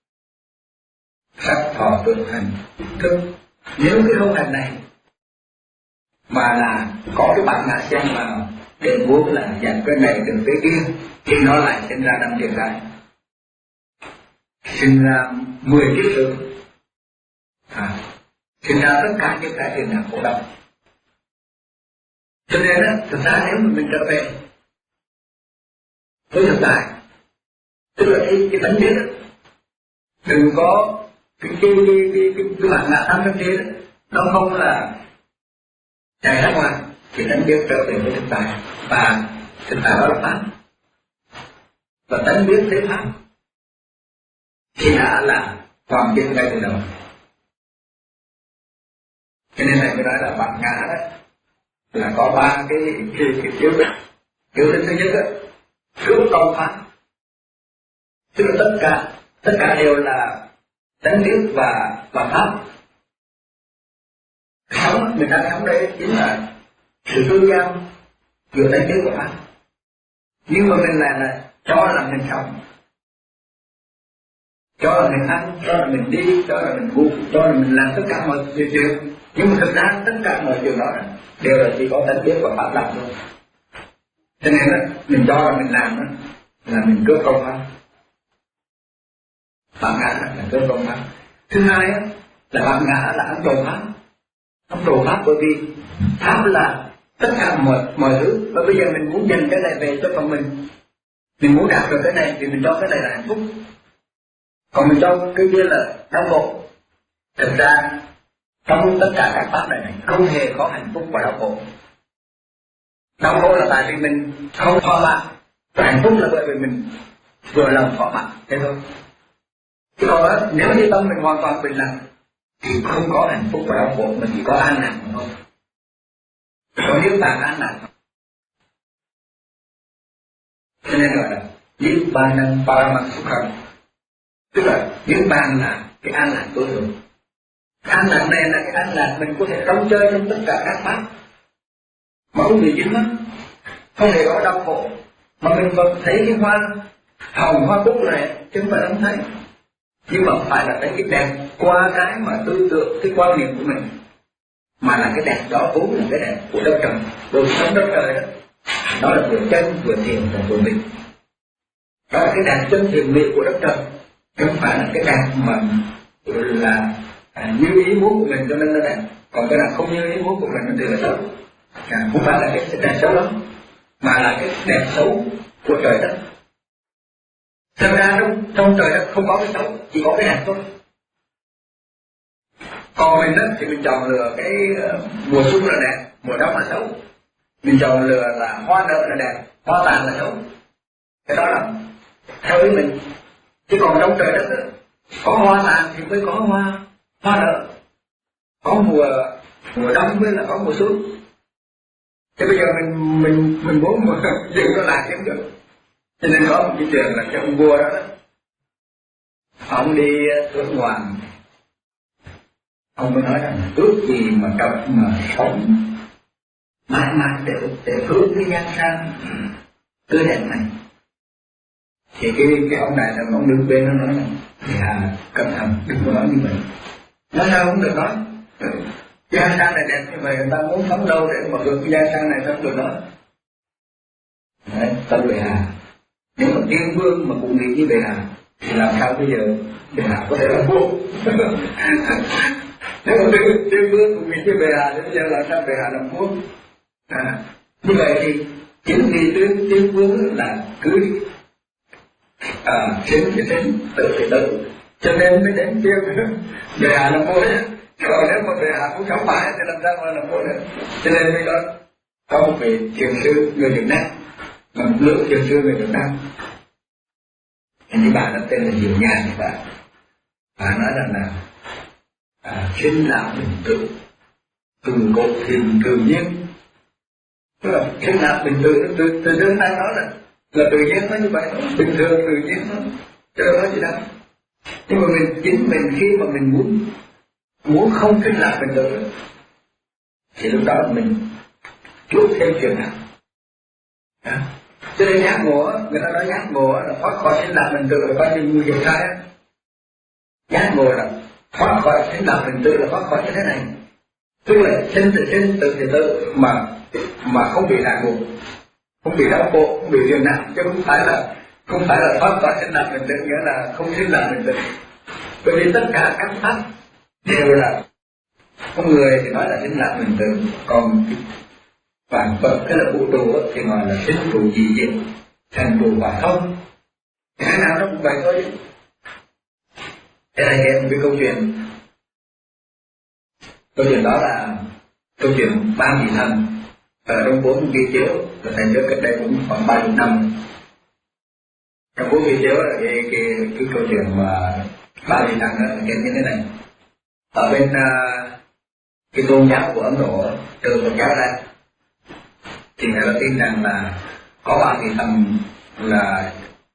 sắc thọ tưởng hành thức. Nếu cái khâu hành này mà là có cái bản ngã xen vào để muốn là nhận cái này được cái kia, thì nó lại sinh ra năm thiền đại, sinh ra mười kiếp tưởng, à, sinh ra tất cả những cái thiền nạn khổ đau. Cho nên á, thực ra nếu mà mình trở về với thực tại, tức là cái cái tánh biết đó, đừng có cái cái cái cái cái, cái bản ngã tham sân si đó, nó không là chạy ra ngoài, thì tánh biết trở về với thực tại, và thực tại đó là pháp, và tánh biết thế pháp thì đã là hoàn thiện ngay từ đầu. Cho nên này mới nói là bản ngã đó là có ba cái cái cái yếu tố. Yếu tố thứ nhất đó, cứu công pháp, tức là tất cả tất cả đều là tánh biết và và pháp. Sống mình đang sống đây chính là sự tương giao giữa tánh biết và pháp, nhưng mà mình là là cho là mình sống, cho là mình ăn, cho là mình đi, cho là mình ngủ, cho là mình làm tất cả mọi chuyện, nhưng mà thực ra tất cả mọi chuyện đó đều là chỉ có tánh biết và pháp làm thôi. Cho nên đó, mình cho là mình làm đó, là mình cướp công pháp, bản ngã là cướp công pháp. Thứ hai đó, là bản ngã là ăn đồ pháp, ăn đồ pháp bởi vì pháp là tất cả mọi mọi thứ, và bây giờ mình muốn dành cái này về cho phần mình, mình muốn đạt được cái này thì mình cho cái này là hạnh phúc, còn mình cho cái kia là đau khổ. Thực ra trong tất cả các pháp này không hề có hạnh phúc và đau khổ. Đau khổ là tại vì mình không thỏa mãn, hạnh phúc là bởi vì mình vừa lòng thỏa mãn, thế thôi. Chứ còn đó, nếu như tâm mình hoàn toàn bình lặng thì không có hạnh phúc và đau khổ, mình chỉ có an lạc mà thôi. Còn nếu bạn an lạc, cho nên gọi là niết bàn paramasukha, tức là niết bàn là cái an lạc tối thượng. An lạc này là cái an lạc mình có thể rong chơi trong tất cả các pháp mà không bị dính mắt, không hề có đau khổ, mà mình vẫn thấy cái hoa hồng hoa cúc này chứ không phải không thấy, nhưng mà phải là thấy cái đẹp qua cái mà tư tưởng, cái quan niệm của mình, mà là cái đẹp đó vốn là cái đẹp của đất trời, đời sống đất trời đó, đó là vừa chân vừa thiền và vừa mỹ, đó là cái đẹp chân thiền mỹ của đất trời, chứ không phải là cái đẹp mà là à, như ý muốn của mình cho nên nó đẹp, còn cái nào không như ý muốn của mình nó thì là xấu. À, không phải là cái đẹp xấu lắm, mà là cái đẹp xấu của trời đất. Thật ra trong, trong trời đất không có cái xấu, chỉ có cái đẹp thôi. Còn mình đó thì mình chọn lựa cái uh, mùa xuân là đẹp, mùa đông là xấu. Mình chọn lựa là hoa nở là đẹp, hoa tàn là xấu. Cái đó là theo ý mình. Chứ còn trong trời đất đó, có hoa tàn thì mới có hoa hoa nở, có mùa mùa đông mới là có mùa xuân. Thế bây giờ mình mình mình muốn mà dừng nó lại không được. Cho nên có một cái chuyện là cái ông vua đó, đó ông đi thưởng ngoạn, ông mới nói rằng ước gì mà cặp mà sống mãi mãi để để hướng cái nhan sang tươi đẹp này. Thì cái cái ông này là ông đứng bên nó nói rằng à, cẩn thận đừng có nói như vậy. Nói sao không được nói. Nhan sang này đẹp như vậy, người ta muốn sống đâu để mà được cái nhan sang này không được nói. Đấy, Tân Bệ Hạ. Nếu mà tiên vương mà cũng nghĩ như Bệ Hạ thì làm sao bây giờ Bệ Hạ có thể làm vua? Nếu mà tiên vương cũng nghĩ như Bệ Hạ thì bây giờ làm sao Bệ Hạ làm vua? À, như vậy thì chính vì tiên tiên vương là cứ à, sinh thì sinh, tự thì tự, cho nên mới đến tiên Bệ Hạ làm vua đấy. Còn nếu mà Bệ Hạ cũng sống mãi thì làm sao mà làm vua được? Cho nên mới có có một vị thiền sư người Việt Nam, mà một lượng thiền sư người Việt Nam, anh chị bà đó tên là Diệu Nhàn thì bà bà nói rằng là à, sinh lão bình tự, từ cột thiền tự nhiên. Tức là sinh lão bình tự từ từ từ đơn đang nói là là tự nhiên nó như vậy, bình thường tự nhiên nó chứ đâu có gì đâu. Nhưng mà mình chính mình khi mà mình muốn muốn không sinh lão bình tự thì lúc đó mình chuốc thêm chuyện nào. À, cho nên giác ngộ, người ta nói giác ngộ là thoát khỏi sinh lão bình tự là coi như người hiểu sai á. Giác ngộ là thoát khỏi sinh lão bình tự là thoát khỏi như thế này, tức là sinh tự sinh, tự thì tự, mà mà không bị ràng buộc, không bị đau khổ, không bị phiền não, chứ không phải là không phải là thoát khỏi sinh lão bình tự nghĩa là không sinh lão bình tự. Bởi vì tất cả các pháp đều là con người thì nói là sinh lão bình tự, còn vạn vật cái là vũ trụ thì gọi là sinh trụ dị diệt, thành trụ và không, cái nào nó cũng vậy thôi. Thế này nghe một cái câu chuyện, câu chuyện đó là câu chuyện ba vị thần ở trong bốn vị chiếu, là thành trước cách đây cũng khoảng ba chục năm. Trong bốn vị chiếu là cái cái cái câu chuyện mà ba vị thần là kể như thế này. Ở bên uh, cái tôn giáo của Ấn Độ, từ Phật giáo ra, thì người ta tin rằng là có ba vị thần là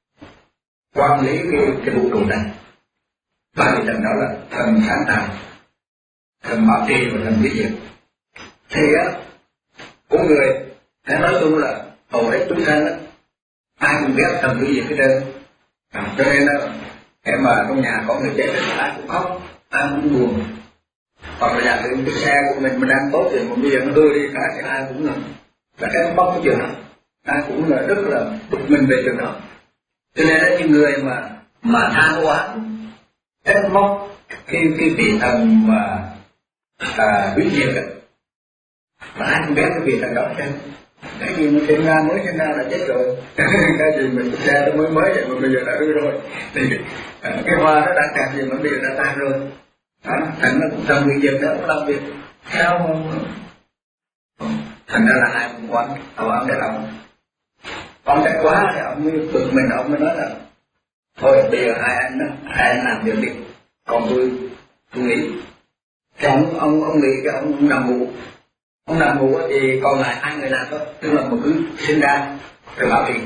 quản lý cái cái vũ trụ này. Ba vị thần đó là thần sáng tạo, thần bảo trì và thần hủy diệt. Thì á, con người hãy nói chung là hầu hết chúng sanh á, ai cũng ghét thần hủy diệt hết trơn. À, cho nên á, em mà trong nhà có người chết thì ai cũng khóc, ai cũng buồn. Hoặc là giả sử cái xe của mình mà đang tốt thì một bây giờ nó hư đi cả thì ai cũng là là cái bóc cái chuyện đó, ai cũng là rất là bực mình về chuyện đó. Cho nên là những người mà mà than oán trách móc cái cái vị thần mà à, hủy diệt ấy, mà ai cũng ghét cái vị thần đó chứ. Cái gì mà sinh ra mới sinh ra là chết rồi, cái gì mình xe nó mới mới vậy mà bây giờ đã hư rồi, thì à, cái hoa nó đã đẹp gì mà bây giờ đã tan rồi. Đó, thành nó cũng thần hủy diệt đó cũng làm việc sao không? Thành ra là ai cũng quán ông ông để ông ông trách quá thì ông mới bực mình, ông mới nói là thôi bây giờ hai anh đó, hai anh làm việc đi, còn tôi tôi nghĩ. Thì ông ông ông nghĩ cái ông, ông nằm ngủ, ông nằm ngủ thì còn lại hai người làm thôi, tức là một cứ sinh ra rồi bảo trì,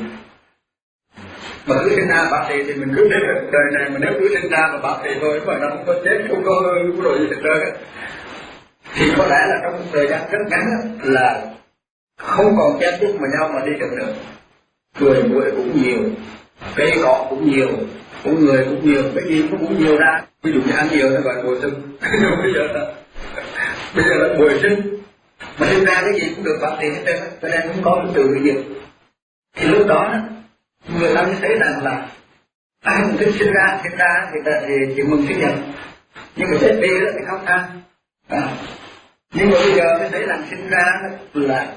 mà cứ sinh ra bảo trì thì mình cứ thế là đời này mà nếu cứ sinh ra mà bảo trì thôi mà nó không có chết, không có hơi không có đồ gì hết trơn á, thì có lẽ là trong thời gian rất ngắn là không còn chen chúc mà nhau mà đi được nữa. Người muội cũng nhiều, cây cỏ cũng nhiều, con người cũng nhiều, cái gì nó cũng nhiều ra. Ví dụ như ăn nhiều nó gọi bồi sinh, bây giờ là bây giờ là bồi sinh, mà sinh ra cái gì cũng được bảo trì hết trơn, cho nên không có cái từ cái gì. Thì lúc đó người ta mới thấy rằng là ai cũng thích sinh ra, sinh ra thì ta thì chỉ mừng sinh nhật, nhưng mà chết đi đó thì khóc than. À. Nhưng mà bây giờ mới thấy rằng sinh ra là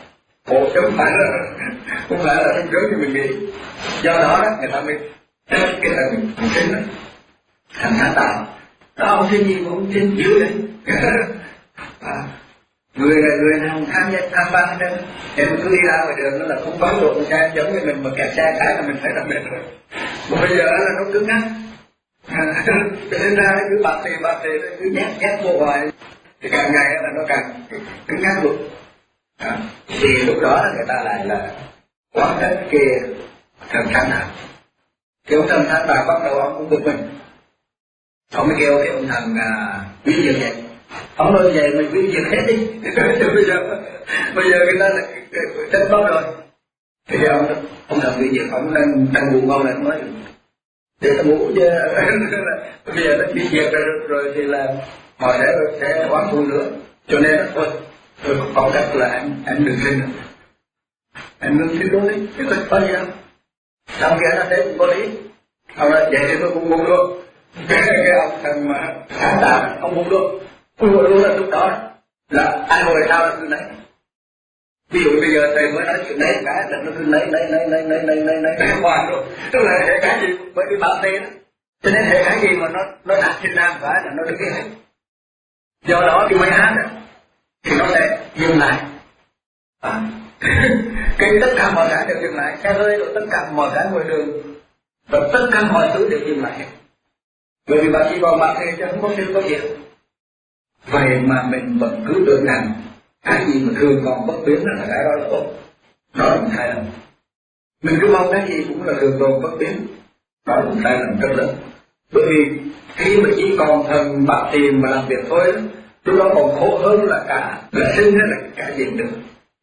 khổ chứ không phải là không phải là sung sướng như mình nghĩ. Do đó đó người ta mới cái là mình mình tin này thành sáng tạo. Đó, ông tin gì mà ông tin dữ đấy. À, người là người nào tham gia tham ban hết. Em cứ đi ra ngoài đường nó là không có độ xe giống như mình mà kẹt xe cái là mình thấy là mệt rồi. Mà bây giờ là nó cứng ngắc. À, cho nên ra nó cứ bạc tì bạc tì nó cứ nhét nhét vô hoài thì càng ngày là nó càng cứng ngắc luôn. À, thì lúc đó người ta lại là quán đất kia thần thánh nào. Thì ông thần thánh bà bắt đầu ông cũng bực mình. Ông mới kêu cái ông thần à, quý diệt vậy. Ông nói vậy mình quý diệt hết đi. bây giờ bây giờ người ta là đất bóp rồi. Thì ông ông thần quý diệt ông đang đang buồn ông này nói để ta ngủ chứ. Bây giờ nó quý diệt rồi, rồi thì là họ sẽ sẽ oán thù nữa. Cho nên đó, thôi tôi có cách là anh anh đừng tin nữa. Anh đừng tin luôn đi, chứ có gì đâu. Xong kia nó thấy cũng có lý. Ông nói vậy thì tôi cũng buông luôn. Cái ông thần mà sáng tạo ông buông luôn. Buông luôn là lúc đó là ai hồi sao là cứ lấy. Ví dụ bây giờ thầy mới nói chuyện lấy cái là nó cứ lấy lấy lấy lấy lấy lấy lấy lấy lấy hoàn luôn. Tức là hệ cái gì bởi vì bảo tên đó. Cho nên hệ cái gì mà nó nó đặt trên nam phải là nó được cái hết. Do đó thì mới hát đó thì nó sẽ dừng lại. À. Cái tất cả mọi cái đều dừng lại, xe hơi rồi tất cả mọi cái ngoài đường và tất cả mọi thứ đều dừng lại. Bởi vì bà chỉ vào mặt thì không có sự có việc. Vậy mà mình vẫn cứ tưởng rằng cái gì mà thường còn bất biến là cái đó là tốt. Đó là một sai lầm. Mình cứ mong cái gì cũng là thường còn bất biến. Đó là một sai lầm rất lớn. Bởi vì khi mà chỉ còn thần bạc tiền mà làm việc thôi đó, lúc đó còn khổ hơn là cả là sinh hay là cả diện được.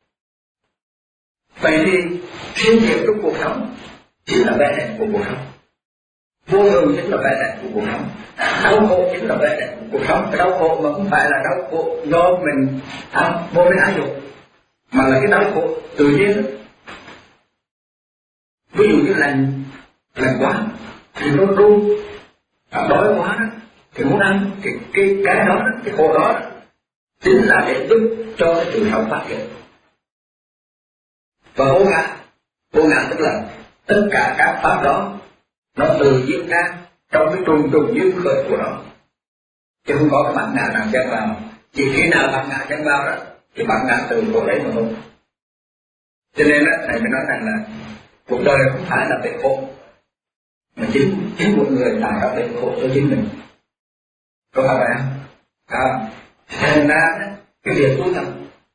Vậy thì sinh diệt trong cuộc sống chính là vẻ đẹp của cuộc sống. Vô thường chính là vẻ đẹp của cuộc sống. Đau khổ chính là vẻ đẹp của cuộc sống. Cái đau khổ mà không phải là đau khổ do mình à, vô minh ái dục, mà là cái đau khổ tự nhiên đó. Ví dụ như lạnh lạnh quá thì nó run, đói quá đó thì muốn ăn thì cái cái đó cái khổ đó chính là để giúp cho cái sự sống phát triển. Và vô ngã, vô ngã tức là tất cả các pháp đó nó tự diễn ra trong cái trùng trùng duyên khởi của nó, chứ không có cái bản ngã nào chen vào. Chỉ khi nào bản ngã chen vào đó thì bản ngã tự của lấy mà thôi. Cho nên đó thầy mới nói rằng là cuộc đời không phải là bệnh khổ, mà chính chính một người tạo ra bệnh khổ cho chính mình. Có phải vậy không? À, thành ra đó, cái việc tu tập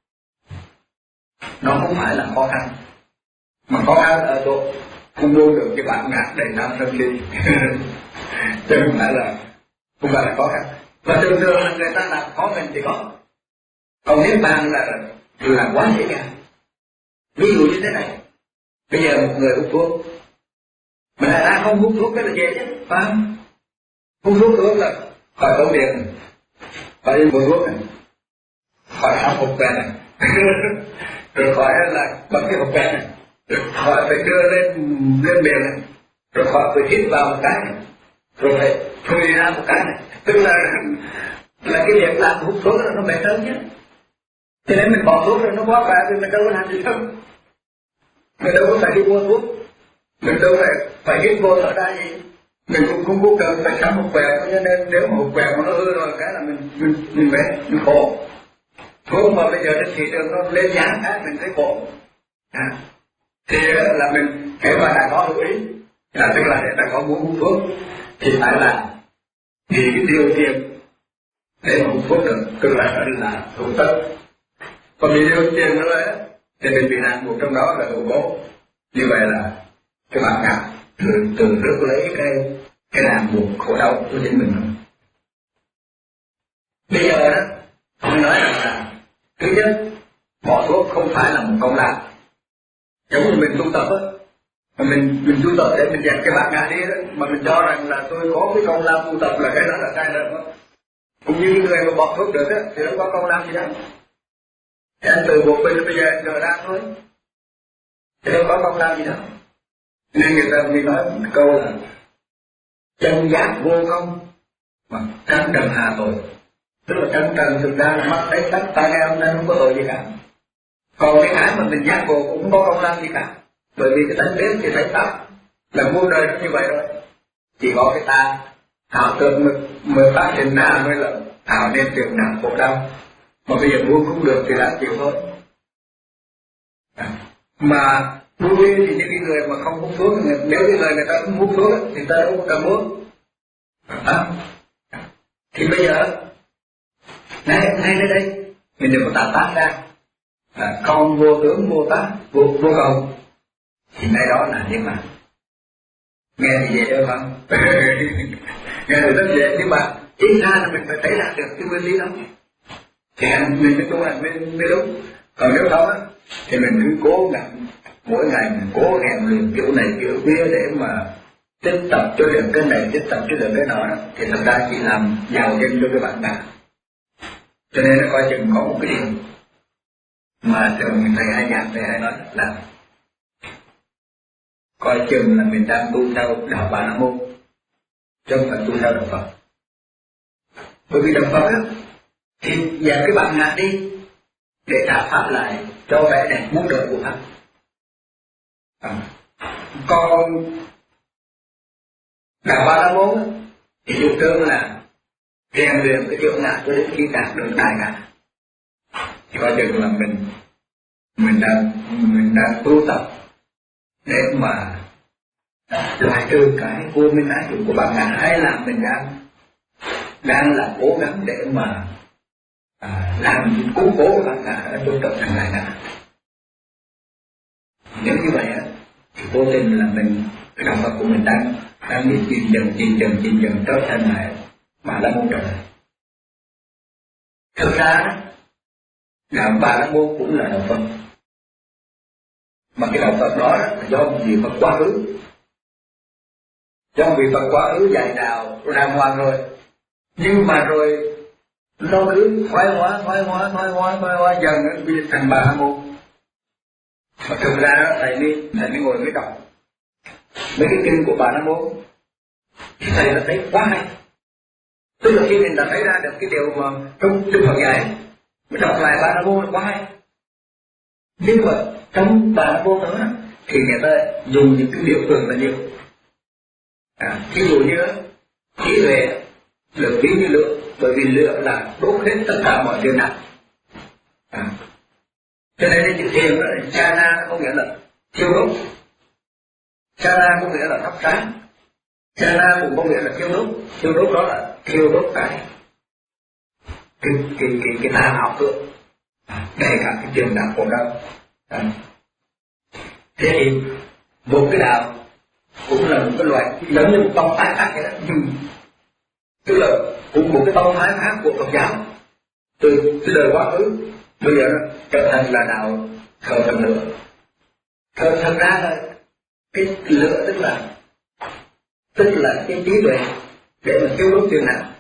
nó không phải là khó khăn, mà khó khăn ở chỗ không buông được cái bản ngã đầy nam sân ly. Chứ không phải là không phải là khó khăn. Và thường thường là người ta làm khó mình thì có, còn nếu bàn là là quá dễ dàng. Ví dụ như thế này, bây giờ một người hút thuốc, mà đã không hút thuốc cái là dễ chứ, phải không? Hút thuốc thuốc là khỏi tốn tiền, khỏi đi mua thuốc này, khỏi áo hộp quen này, rồi khỏi là bấm cái hộp quen này, rồi khỏi phải đưa lên lên miệng này, rồi khỏi phải hít vào một cái này, rồi phải phun ra một cái này. Tức là là cái việc làm hút thuốc là nó mệt hơn chứ. Cho nên mình bỏ thuốc rồi nó quá khỏe thì mình đâu có làm gì đâu. Mình đâu có phải đi mua thuốc, mình đâu phải phải hít vô thở ra gì, mình cũng không có cần phải khám một quẹo. Cho nên nếu mà một quẹo mà nó hư rồi cái là mình mình mình mệt, mình khổ. Thuốc mà bây giờ trên thị trường nó lên giá cái mình thấy khổ. À, thì là mình kể mà đã có hữu ý, là tức là để ta có muốn hút thuốc thì phải là vì cái điều kiện để mà hút thuốc được, tức là là thủ tất. Còn vì điều kiện nữa đấy thì mình bị nạn buộc trong đó là thủ cố. Như vậy là cái bản ngã từ từ rước lấy cái cái nạn buộc khổ đau của chính mình. Bây giờ đó tôi nói rằng là thứ nhất, bỏ thuốc không phải là một công lạc. Giống như mình tu tập á, mà mình mình tu tập để mình dẹp cái bản ngã đi đó, mà mình cho rằng là tôi có cái công lao tu tập là cái đó là sai lầm đó. Cũng như người mà bỏ thuốc được á thì nó có công lao gì đâu. Thì anh từ buộc mình bây giờ anh giờ ra thôi, thì đâu có công lao gì đâu. Nên người ta mới nói một câu là chân giác vô công mà trắng trần hà tội. Tức là trắng trần thực ra là mắt thấy tắt tai nghe âm thanh không có tội gì cả. Còn cái cái mà mình giác ngộ cũng không có công năng gì cả, bởi vì cái tánh biết, cái tánh pháp là muôn đời nó như vậy rồi. Chỉ có cái ta ảo tưởng mới, mới phát triển ra mới là ảo nên tưởng nặng khổ đau, mà bây giờ buông không được thì đã chịu thôi. À, mà buông đi thì những cái người mà không hút thuốc, nếu cái người người ta không hút thuốc thì ta đâu có cần buông. À, thì bây giờ ngay ngay nơi đây mình đừng có tạp tác ra, à, con vô tướng vô tác vô vô cầu, thì nơi đó là niết bàn. Nghe thì dễ đâu không? Nghe thì rất dễ, nhưng mà ít ra là mình phải thấy đạt được cái nguyên lý đó thì mình mới tu hành mới, mới đúng. Còn nếu không á thì mình cứ cố gắng mỗi ngày mình cố gắng luyện kiểu này kiểu kia để mà tích tập cho được cái này, tích tập cho được cái nọ đó, thì thật ra chỉ làm giàu chân cho các bạn cả. Cho nên nó coi chừng có một cái điều mà thường thầy hay giảng, thầy hay nói là coi chừng là mình đang tu theo đạo Bà La Môn chứ không phải tu theo đạo Phật. Bởi vì đạo Phật á thì dẹp cái bản ngã đi để trả pháp lại cho vẻ đẹp muôn đời của pháp. À, còn đạo Bà La Môn thì chủ trương là rèn luyện cái chỗ ngã cho đến khi đạt được đại ngã. Thì coi chừng là mình mình đang mình đang tu tập để mà loại trừ cái vô minh ái dục của bản ngã, hay là mình đang đang là cố gắng để mà à, làm củng cố cái bản ngã ở chỗ trở thành đại ngã. Nếu như vậy á thì vô tình là mình cái động vật của mình đang đang bị chìm dần chìm dần chìm dần trở thành lại Bà La Môn trở lại. Thực ra đạo Bà La Môn cũng là đạo Phật, mà cái đạo Phật đó là do một vị Phật quá khứ, do một vị Phật quá khứ dạy đạo đàng hoàng rồi, nhưng mà rồi nó cứ thoái hóa thoái hóa thoái hóa thoái hóa dần nó biến thành Bà La Môn. Mà thực ra thầy đi thầy mới ngồi mới đọc mấy cái kinh của Bà La Môn, thầy đã thấy quá hay. Tức là khi mình đã thấy ra được cái điều mà trong Đức Phật dạy, mới đọc lại Bà La Môn quá hay. Nhưng mà trong Bà La Môn đó thì người ta dùng những cái biểu tượng là nhiều. À, ví dụ như trí huệ được ví như lửa, bởi vì lửa là đốt hết tất cả mọi điều nặng. À, cho nên chữ thiền đó là chana, có nghĩa là thiêu đốt. Chana có nghĩa là thắp sáng. Chana cũng có nghĩa là thiêu đốt. Thiêu đốt đó là thiêu đốt cái cái cái cái, cái tà ảo tưởng, ngay cả cái trường đạo khổ đau. À, thế thì một cái đạo cũng là một cái loại giống như một tông phái khác vậy đó, nhưng tức là cũng một cái tông phái khác của Phật giáo từ từ đời quá khứ bây giờ nó trở thành là đạo thờ thần lửa. Thờ thật ra là cái lửa tức là tức là cái trí tuệ để mà cứu đốt tiền nào,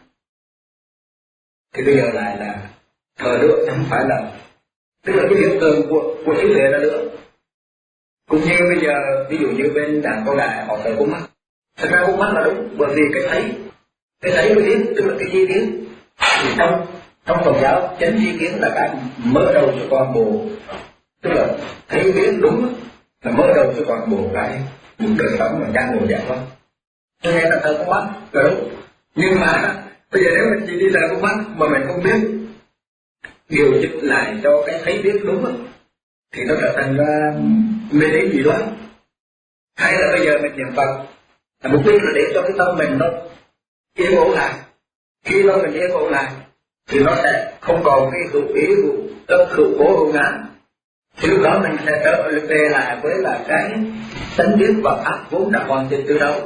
thì bây giờ lại là thờ lửa, không phải là tức là cái biểu tượng của của trí tuệ là lửa. Cũng như bây giờ ví dụ như bên đàn Câu Đài họ thờ con mắt, thật ra con mắt là đúng, bởi vì cái thấy cái thấy mới biết, tức là cái chi kiến. Thì trong trong Phật giáo chánh chi kiến là cái mở đầu cho toàn bộ, tức là thấy biết đúng là mở đầu cho toàn bộ cái một đời sống mà đang ngồi dạng không. Cho nên là thờ con mắt là đúng, nhưng mà bây giờ nếu mình chỉ đi thờ con mắt mà mình không biết điều chỉnh lại cho cái thấy biết đúng thì nó trở thành ra mê tín gì đó. Hay là bây giờ mình niệm Phật là mục đích là để cho cái tâm mình nó yên ổn lại. Khi tâm mình yên ổn lại thì nó sẽ không còn cái hữu ý hữu tức hữu cố hữu ngã, thì lúc đó mình sẽ trở về lại với là cái tánh biết và pháp vốn đã hoàn thiện từ đâu.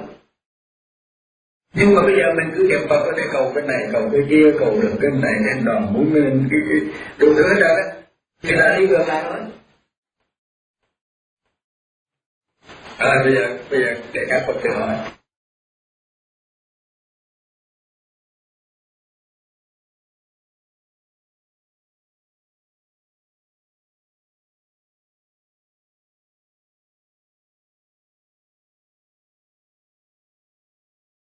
Nhưng mà bây giờ mình cứ niệm Phật để cầu cái này cầu cái kia, cầu được cái này nên đòn muốn lên cái cái đủ thứ hết trơn thì đã đi ngược lại rồi. À, bây giờ bây giờ để các Phật tử hỏi.